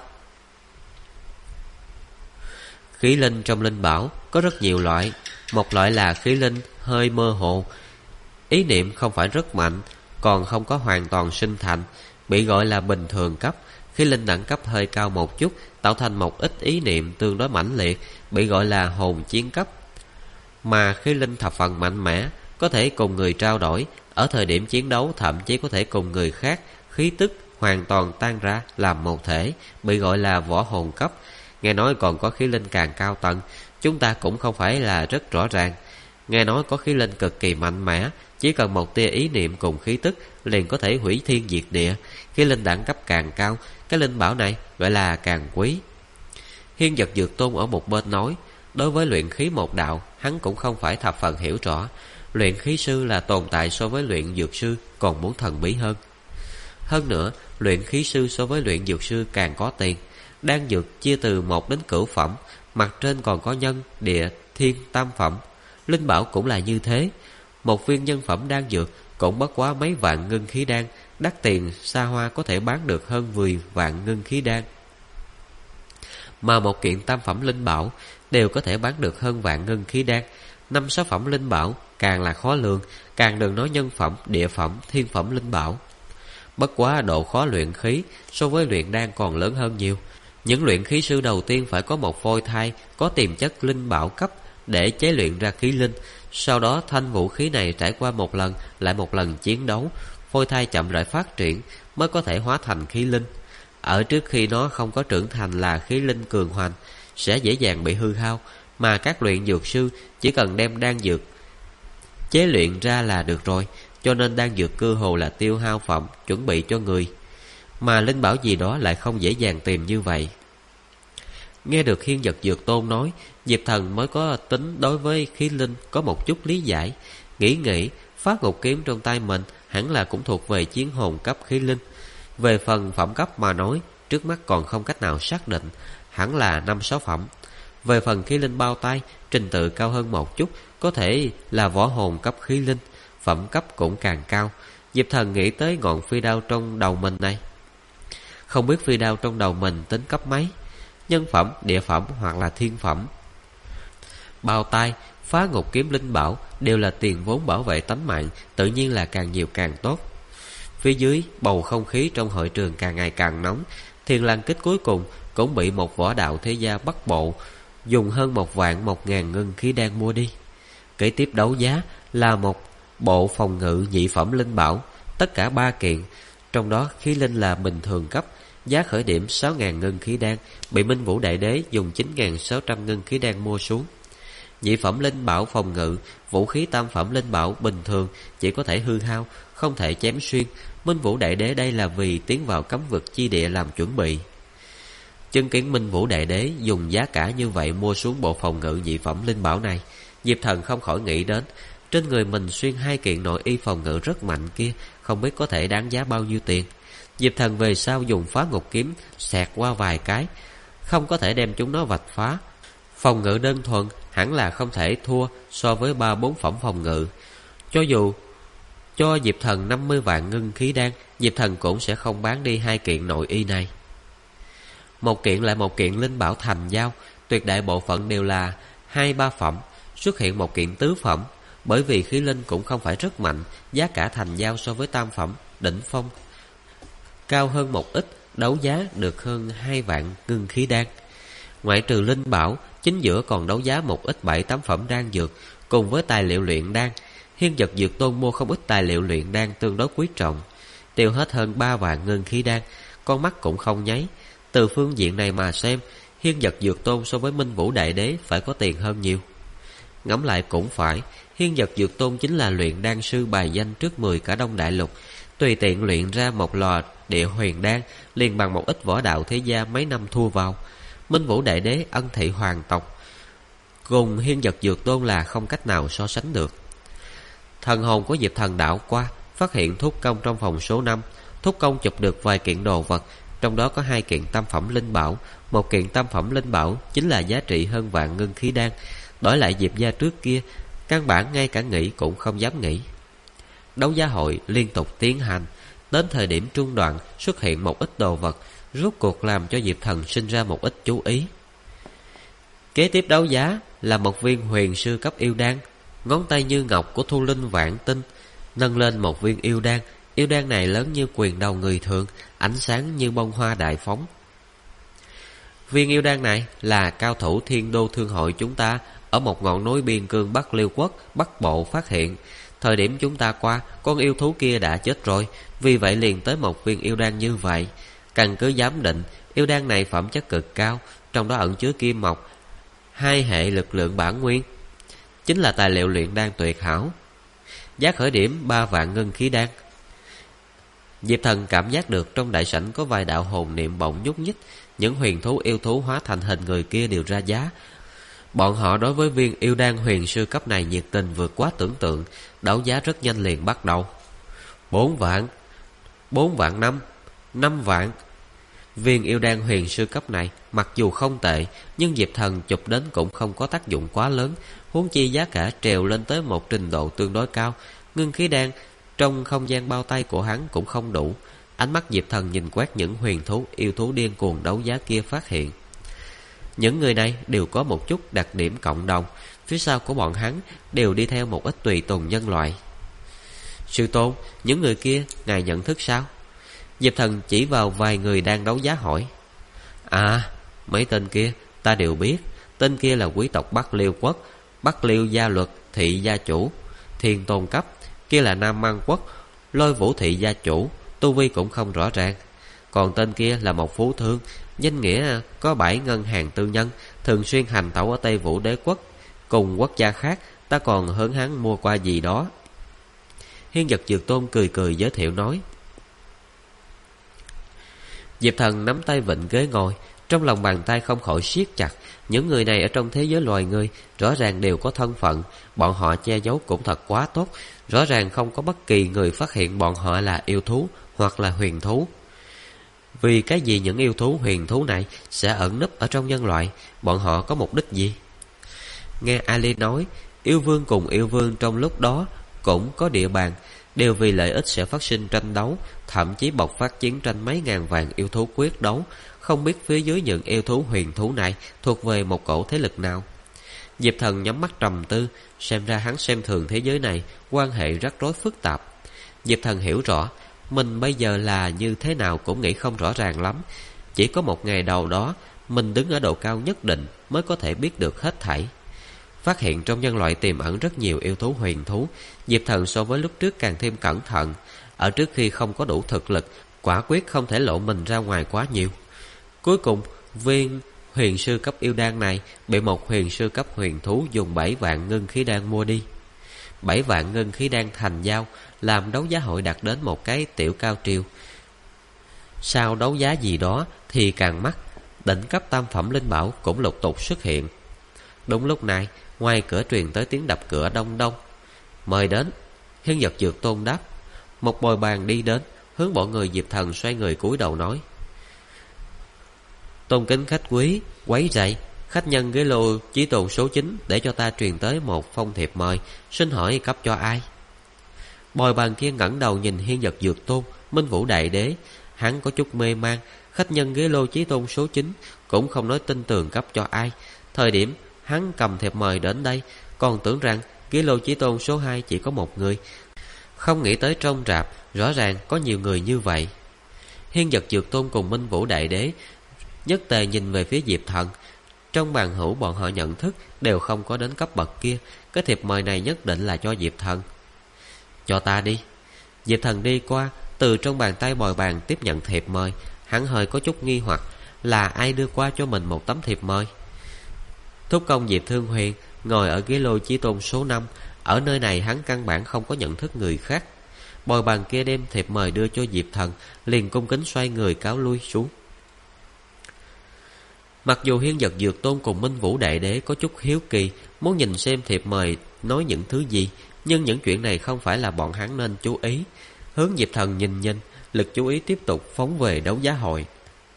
Khí linh trong linh bảo có rất nhiều loại. Một loại là khí linh hơi mơ hồ, ý niệm không phải rất mạnh, còn không có hoàn toàn sinh thành, bị gọi là bình thường cấp. Khí linh đẳng cấp hơi cao một chút, tạo thành một ít ý niệm tương đối mãnh liệt, bị gọi là hồn chiến cấp. Mà khí linh thập phần mạnh mẽ, có thể cùng người trao đổi, ở thời điểm chiến đấu thậm chí có thể cùng người khác khí tức hoàn toàn tan ra làm một thể, bị gọi là võ hồn cấp. Nghe nói còn có khí linh càng cao tầng, chúng ta cũng không phải là rất rõ ràng. Nghe nói có khí linh cực kỳ mạnh mẽ, chỉ cần một tia ý niệm cùng khí tức liền có thể hủy thiên diệt địa. Khí linh đẳng cấp càng cao, cái linh bảo này gọi là càng quý. Hiên Vật Dược Tôn ở một bên nói, đối với luyện khí một đạo hắn cũng không phải thập phần hiểu rõ. Luyện khí sư là tồn tại so với luyện dược sư còn muốn thần bí hơn. Hơn nữa, luyện khí sư so với luyện dược sư càng có tiền. Đan dược chia từ 1 đến cửu phẩm, mặt trên còn có nhân, địa, thiên, tam phẩm. Linh bảo cũng là như thế. Một viên nhân phẩm đan dược cũng bất quá mấy vạn ngân khí đan, đắt tiền xa hoa có thể bán được hơn 10 vạn ngân khí đan. Mà một kiện tam phẩm linh bảo đều có thể bán được hơn vạn ngân khí đan. 5-6 phẩm linh bảo càng là khó lường, càng đừng nói nhân phẩm, địa phẩm, thiên phẩm linh bảo. Bất quá độ khó luyện khí so với luyện đan còn lớn hơn nhiều. Những luyện khí sư đầu tiên phải có một phôi thai có tiềm chất linh bảo cấp để chế luyện ra khí linh. Sau đó thanh vũ khí này trải qua một lần lại một lần chiến đấu, phôi thai chậm rãi phát triển mới có thể hóa thành khí linh. Ở trước khi nó không có trưởng thành là khí linh cường hoành, sẽ dễ dàng bị hư hao. Mà các luyện dược sư chỉ cần đem đan dược chế luyện ra là được rồi, cho nên đan dược cơ hồ là tiêu hao phẩm chuẩn bị cho người. Mà linh bảo gì đó lại không dễ dàng tìm như vậy. Nghe được Hiên Vật Dược Tôn nói, Diệp Thần mới có tính đối với khí linh có một chút lý giải. Nghĩ Phát Ngục Kiếm trong tay mình hẳn là cũng thuộc về chiến hồn cấp khí linh. Về phần phẩm cấp mà nói, trước mắt còn không cách nào xác định, hẳn là 5-6 phẩm. Về phần khí linh bao tay, trình tự cao hơn một chút, có thể là võ hồn cấp khí linh, phẩm cấp cũng càng cao. Diệp Thần nghĩ tới ngọn phi đao trong đầu mình này. Không biết phi đao trong đầu mình tính cấp mấy, nhân phẩm, địa phẩm hoặc là thiên phẩm. Bao tay, Phá Ngục Kiếm linh bảo đều là tiền vốn bảo vệ tánh mạng, tự nhiên là càng nhiều càng tốt. Phía dưới, bầu không khí trong hội trường càng ngày càng nóng. Thiên Lang Kích cuối cùng cũng bị một võ đạo thế gia bắt bộ, dùng hơn 1.000 ngân khí đan mua đi. Kế tiếp đấu giá là một bộ phòng ngự nhị phẩm linh bảo, tất cả 3 kiện, trong đó khí linh là bình thường cấp, giá khởi điểm 6.000 ngân khí đan, bị Minh Vũ Đại Đế dùng 9.600 ngân khí đan mua xuống. Nhị phẩm linh bảo phòng ngự, vũ khí tam phẩm linh bảo bình thường chỉ có thể hư hao, không thể chém xuyên. Minh Vũ Đại Đế đây là vì tiến vào cấm vực chi địa làm chuẩn bị. Chứng kiến Minh Vũ Đại Đế dùng giá cả như vậy mua xuống bộ phòng ngự nhị phẩm linh bảo này, Diệp Thần không khỏi nghĩ đến trên người mình xuyên 2 kiện nội y phòng ngự rất mạnh kia, không biết có thể đáng giá bao nhiêu tiền. Diệp Thần về sau dùng Phá Ngục Kiếm xẹt qua vài cái, không có thể đem chúng nó vạch phá. Phòng ngự đơn thuần hẳn là không thể thua so với 3-4 phẩm phòng ngự. Cho dù cho Diệp Thần 50 vạn ngưng khí đan, Diệp Thần cũng sẽ không bán đi 2 kiện nội y này. Một kiện lại một kiện linh bảo thành giao, tuyệt đại bộ phận đều là 2-3 phẩm, xuất hiện một kiện tứ phẩm. Bởi vì khí linh cũng không phải rất mạnh, giá cả thành giao so với tam phẩm đỉnh phong cao hơn một ít, đấu giá được hơn 2 vạn ngưng khí đan. Ngoại trừ linh bảo, chính giữa còn đấu giá một ít 7-8 phẩm đan dược cùng với tài liệu luyện đan. Hiên Vật Dược Tôn mua không ít tài liệu luyện đan tương đối quý trọng, tiêu hết hơn 3 vạn ngân khí đan, con mắt cũng không nháy. Từ phương diện này mà xem, Hiên Vật Dược Tôn so với Minh Vũ Đại Đế phải có tiền hơn nhiều. Ngẫm lại cũng phải, Hiên Vật Dược Tôn chính là luyện đan sư bài danh trước 10 cả Đông Đại Lục, tùy tiện luyện ra một lò địa huyền đan liền bằng một ít võ đạo thế gia mấy năm thua vào. Minh Vũ Đại Đế ân thị hoàng tộc cùng Hiên Vật Dược Tôn là không cách nào so sánh được. Thần hồn của Diệp Thần đảo qua, phát hiện Thúc Công trong phòng số 5. Thúc Công chụp được vài kiện đồ vật, trong đó có 2 kiện tam phẩm linh bảo. Một kiện tam phẩm linh bảo chính là giá trị hơn vạn ngân khí đan. Đổi lại Diệp gia trước kia, căn bản ngay cả nghĩ cũng không dám nghĩ. Đấu giá hội liên tục tiến hành, đến thời điểm trung đoạn xuất hiện một ít đồ vật, rốt cuộc làm cho Diệp Thần sinh ra một ít chú ý. Kế tiếp đấu giá là một viên huyền sư cấp yêu đan. Ngón tay như ngọc của Thu Linh Vạn Tinh nâng lên một viên yêu đan. Yêu đan này lớn như quyền đầu người thường, ánh sáng như bông hoa đại phóng. Viên yêu đan này là cao thủ Thiên Đô Thương hội chúng ta ở một ngọn núi biên cương Bắc Liêu Quốc, Bắc Bộ phát hiện. Thời điểm chúng ta qua, con yêu thú kia đã chết rồi, vì vậy liền tới một viên yêu đan như vậy. Căn cứ giám định, yêu đan này phẩm chất cực cao, trong đó ẩn chứa kim mộc, 2 hệ lực lượng bản nguyên, chính là tài liệu luyện đan tuyệt hảo. Giá khởi điểm 3 vạn ngân khí đan. Diệp Thần cảm giác được trong đại sảnh có vài đạo hồn niệm bỗng nhúc nhích. Những huyền thú yêu thú hóa thành hình người kia đều ra giá. Bọn họ đối với viên yêu đan huyền sư cấp này nhiệt tình vượt quá tưởng tượng. Đấu giá rất nhanh liền bắt đầu. 4 vạn, 4 vạn 5, 5 vạn. Viên yêu đan huyền sư cấp này mặc dù không tệ, nhưng Diệp Thần chụp đến cũng không có tác dụng quá lớn. Huống chi giá cả trèo lên tới một trình độ tương đối cao. Ngưng khí đan trong không gian bao tay của hắn cũng không đủ. Ánh mắt Diệp Thần nhìn quét những huyền thú yêu thú điên cuồng đấu giá kia, phát hiện những người này đều có một chút đặc điểm cộng đồng. Phía sau của bọn hắn đều đi theo một ít tùy tùng nhân loại. Sư tôn, những người kia ngài nhận thức sao? Diệp Thần chỉ vào vài người đang đấu giá hỏi. À, mấy tên kia ta đều biết. Tên kia là quý tộc Bắc Liêu Quốc, Bắc Liêu gia luật thị gia chủ, thiên tôn cấp. Kia là Nam Mang Quốc, Lôi Vũ thị gia chủ, tu vi cũng không rõ ràng. Còn tên kia là một phú thương, danh nghĩa có 7 ngân hàng tư nhân, thường xuyên hành tẩu ở Tây Vũ Đế Quốc cùng quốc gia khác. Ta còn hớn hắn mua qua gì đó. Hiên Vật Dược Tôn cười cười giới thiệu nói. Diệp Thần nắm tay vịn ghế ngồi, trong lòng bàn tay không khỏi siết chặt. Những người này ở trong thế giới loài người rõ ràng đều có thân phận, bọn họ che giấu cũng thật quá tốt. Rõ ràng không có bất kỳ người phát hiện bọn họ là yêu thú hoặc là huyền thú. Vì cái gì những yêu thú huyền thú này sẽ ẩn núp ở trong nhân loại? Bọn họ có mục đích gì? Nghe Ali nói, yêu vương cùng yêu vương trong lúc đó cũng có địa bàn, đều vì lợi ích sẽ phát sinh tranh đấu, thậm chí bộc phát chiến tranh mấy ngàn vạn yêu thú quyết đấu. Không biết phía dưới những yêu thú huyền thú này thuộc về một cổ thế lực nào. Diệp Thần nhắm mắt trầm tư, xem ra hắn xem thường thế giới này, quan hệ rắc rối phức tạp. Diệp Thần hiểu rõ, mình bây giờ là như thế nào cũng nghĩ không rõ ràng lắm. Chỉ có một ngày đầu đó, mình đứng ở độ cao nhất định mới có thể biết được hết thảy. Phát hiện trong nhân loại tiềm ẩn rất nhiều yêu thú huyền thú, Diệp Thần so với lúc trước càng thêm cẩn thận. Ở trước khi không có đủ thực lực, quả quyết không thể lộ mình ra ngoài quá nhiều. Cuối cùng, viên huyền sư cấp yêu đan này bị một huyền sư cấp huyền thú dùng 7 vạn ngân khí đan mua đi. 7 vạn ngân khí đan thành giao, làm đấu giá hội đạt đến một cái tiểu cao triều. Sau đấu giá gì đó thì càng mắc, đỉnh cấp tam phẩm linh bảo cũng lục tục xuất hiện. Đúng lúc này, ngoài cửa truyền tới tiếng đập cửa đông đông. Mời đến. Hiên Vật Dược Tôn đáp. Một bồi bàn đi đến, hướng bọn người Diệp Thần xoay người cúi đầu nói: Tôn kính khách quý, quấy rầy, khách nhân ghế lô Chí Tôn số 9 để cho ta truyền tới một phong thiệp mời, xin hỏi cấp cho ai? Bồi bàn kia ngẩng đầu nhìn Hiên Vật Dược Tôn, Minh Vũ Đại Đế, hắn có chút mê man. Khách nhân ghế lô Chí Tôn số 9 cũng không nói tin tường cấp cho ai. Thời điểm hắn cầm thiệp mời đến đây, còn tưởng rằng ghế lô Chí Tôn số 2 chỉ có một người, không nghĩ tới trong rạp rõ ràng có nhiều người như vậy. Hiên Vật Dược Tôn cùng Minh Vũ Đại Đế nhất tề nhìn về phía Diệp Thần. Trong bàn hữu bọn họ nhận thức đều không có đến cấp bậc kia. Cái thiệp mời này nhất định là cho Diệp Thần. Cho ta đi. Diệp Thần đi qua, từ trong bàn tay bồi bàn tiếp nhận thiệp mời. Hắn hơi có chút nghi hoặc, là ai đưa qua cho mình một tấm thiệp mời? Thúc công Diệp Thương Huyền ngồi ở ghế lô Chí Tôn số 5. Ở nơi này hắn căn bản không có nhận thức người khác. Bồi bàn kia đem thiệp mời đưa cho Diệp Thần, liền cung kính xoay người cáo lui xuống. Mặc dù Hiên Vật Dược Tôn cùng Minh Vũ Đại Đế có chút hiếu kỳ, muốn nhìn xem thiệp mời nói những thứ gì, nhưng những chuyện này không phải là bọn hắn nên chú ý. Hướng Diệp Thần nhìn nhìn, lực chú ý tiếp tục phóng về đấu giá hội.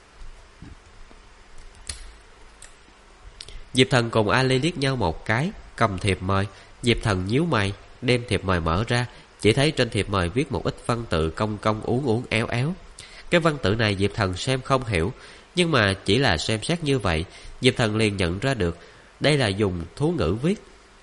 Diệp Thần cùng Ali liếc nhau một cái, cầm thiệp mời. Diệp Thần nhíu mày, đem thiệp mời mở ra, chỉ thấy trên thiệp mời viết một ít văn tự cong cong uốn uốn éo éo. Cái văn tự này Diệp Thần xem không hiểu, nhưng mà chỉ là xem xét như vậy, Diệp Thần liền nhận ra được đây là dùng thú ngữ viết.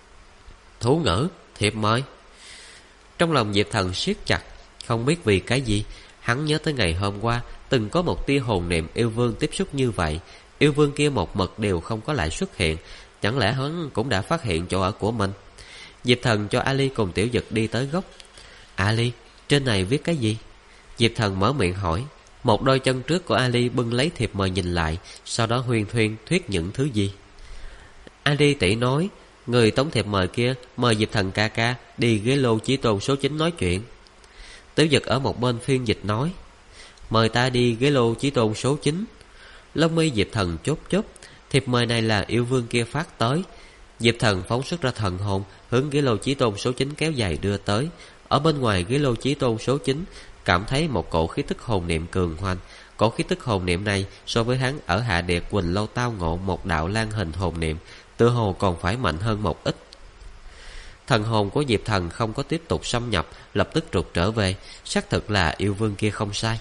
Thú ngữ? Thiệp mời? Trong lòng Diệp Thần siết chặt, không biết vì cái gì, hắn nhớ tới ngày hôm qua từng có một tia hồn niệm yêu vương tiếp xúc như vậy. Yêu vương kia một mực đều không có lại xuất hiện, chẳng lẽ hắn cũng đã phát hiện chỗ ở của mình? Diệp Thần cho Ali cùng Tiểu Dực đi tới góc. Ali, trên này viết cái gì? Diệp Thần mở miệng hỏi. Một đôi chân trước của Ali bưng lấy thiệp mời nhìn lại, sau đó huyên thuyên thuyết những thứ gì. Ali tỷ nói, người tống thiệp mời kia mời Diệp Thần ca ca đi ghế lô Chí Tôn số 9 nói chuyện. Tiểu Dực ở một bên phiên dịch nói, mời ta đi ghế lô Chí Tôn số 9. Lông mi Diệp Thần chốt chốt, thiệp mời này là yêu vương kia phát tới. Diệp Thần phóng xuất ra thần hồn, hướng ghế lô Chí Tôn số 9 kéo dài đưa tới. Ở bên ngoài ghế lô Chí Tôn số 9 cảm thấy một cổ khí tức hồn niệm cường hoành. Cổ khí tức hồn niệm này so với hắn ở Hạ Địa Quỳnh Lâu tao ngộ một đạo lan hình hồn niệm, tựa hồ còn phải mạnh hơn một ít. Thần hồn của Diệp Thần không có tiếp tục xâm nhập, lập tức trục trở về. Xác thực là yêu vương kia không sai.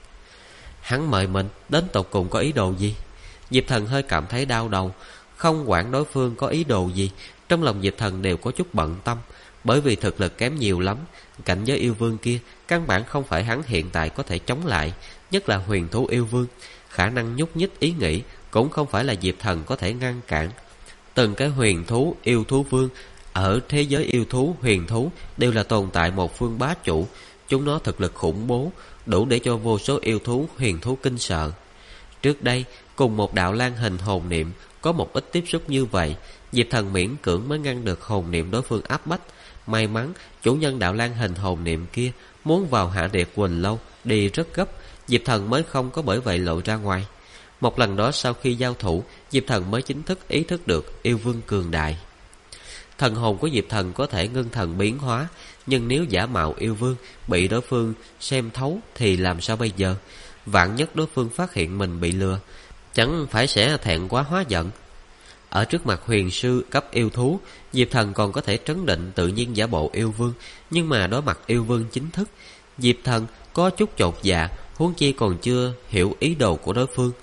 Hắn mời mình đến tột cùng có ý đồ gì? Diệp Thần hơi cảm thấy đau đầu. Không quản đối phương có ý đồ gì, trong lòng Diệp Thần đều có chút bận tâm. Bởi vì thực lực kém nhiều lắm, cảnh giới yêu vương kia căn bản không phải hắn hiện tại có thể chống lại. Nhất là huyền thú yêu vương, khả năng nhúc nhích ý nghĩ cũng không phải là Diệp Thần có thể ngăn cản. Từng cái huyền thú yêu thú vương ở thế giới yêu thú huyền thú đều là tồn tại một phương bá chủ. Chúng nó thực lực khủng bố, đủ để cho vô số yêu thú huyền thú kinh sợ. Trước đây cùng một đạo lan hình hồn niệm có một ít tiếp xúc như vậy, Diệp Thần miễn cưỡng mới ngăn được hồn niệm đối phương áp bách. May mắn chủ nhân đạo lan hình hồn niệm kia muốn vào Hạ Địa Quỳnh Lâu đi rất gấp, Diệp Thần mới không có bởi vậy lộ ra ngoài. Một lần đó sau khi giao thủ, Diệp Thần mới chính thức ý thức được yêu vương cường đại. Thần hồn của Diệp Thần có thể ngưng thần biến hóa, nhưng nếu giả mạo yêu vương bị đối phương xem thấu thì làm sao bây giờ? Vạn nhất đối phương phát hiện mình bị lừa, chẳng phải sẽ thẹn quá hóa giận. Ở trước mặt huyền sư cấp yêu thú, Diệp Thần còn có thể trấn định tự nhiên giả bộ yêu vương, nhưng mà đối mặt yêu vương chính thức, Diệp Thần có chút chột dạ, huống chi còn chưa hiểu ý đồ của đối phương.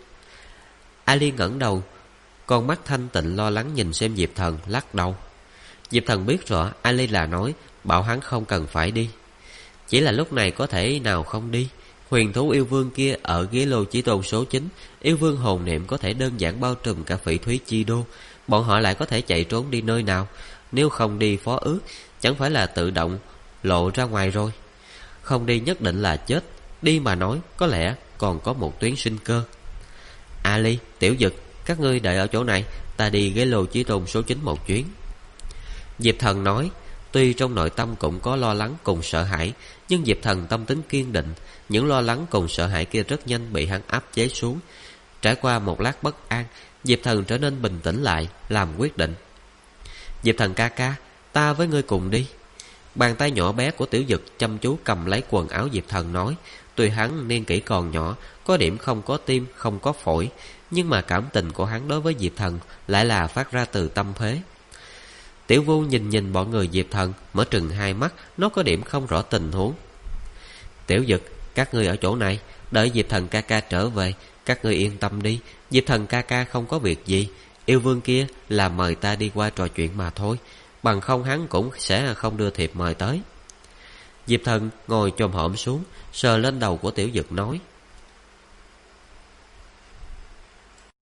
Ali ngẩng đầu, con mắt thanh tịnh lo lắng nhìn xem Diệp Thần, lắc đầu. Diệp Thần biết rõ Ali là nói bảo hắn không cần phải đi, chỉ là lúc này có thể nào không đi. Huyền thú yêu vương kia ở ghế lô Chí Tôn số 9, yêu vương hồn niệm có thể đơn giản bao trùm cả Phỉ Thúy Chi Đô. Bọn họ lại có thể chạy trốn đi nơi nào? Nếu không đi phó ước, chẳng phải là tự động lộ ra ngoài rồi? Không đi nhất định là chết, đi mà nói có lẽ còn có một tuyến sinh cơ. Ali, Tiểu Dực, Các ngươi đợi ở chỗ này, ta đi ghế lô Chí Tôn số 9 một chuyến. Diệp Thần nói. Tuy trong nội tâm cũng có lo lắng cùng sợ hãi, nhưng Diệp Thần tâm tính kiên định. Những lo lắng cùng sợ hãi kia rất nhanh bị hắn áp chế xuống. Trải qua một lát bất an, Diệp Thần trở nên bình tĩnh lại, làm quyết định. Diệp Thần ca ca, ta với ngươi cùng đi. Bàn tay nhỏ bé của Tiểu Dực chăm chú cầm lấy quần áo Diệp Thần nói. Tuy hắn niên kỷ còn nhỏ, có điểm không có tim, không có phổi, nhưng mà cảm tình của hắn đối với Diệp Thần lại là phát ra từ tâm phế. Tiểu Vu nhìn bọn người Diệp Thần, mở trừng hai mắt, nó có điểm không rõ tình huống. Tiểu Dực, các ngươi ở chỗ này, đợi Diệp Thần ca ca trở về. Các ngươi yên tâm đi, Diệp Thần ca ca không có việc gì. Yêu vương kia là mời ta đi qua trò chuyện mà thôi, bằng không hắn cũng sẽ không đưa thiệp mời tới. Diệp Thần ngồi chồm hổm xuống, sờ lên đầu của Tiểu Dực nói.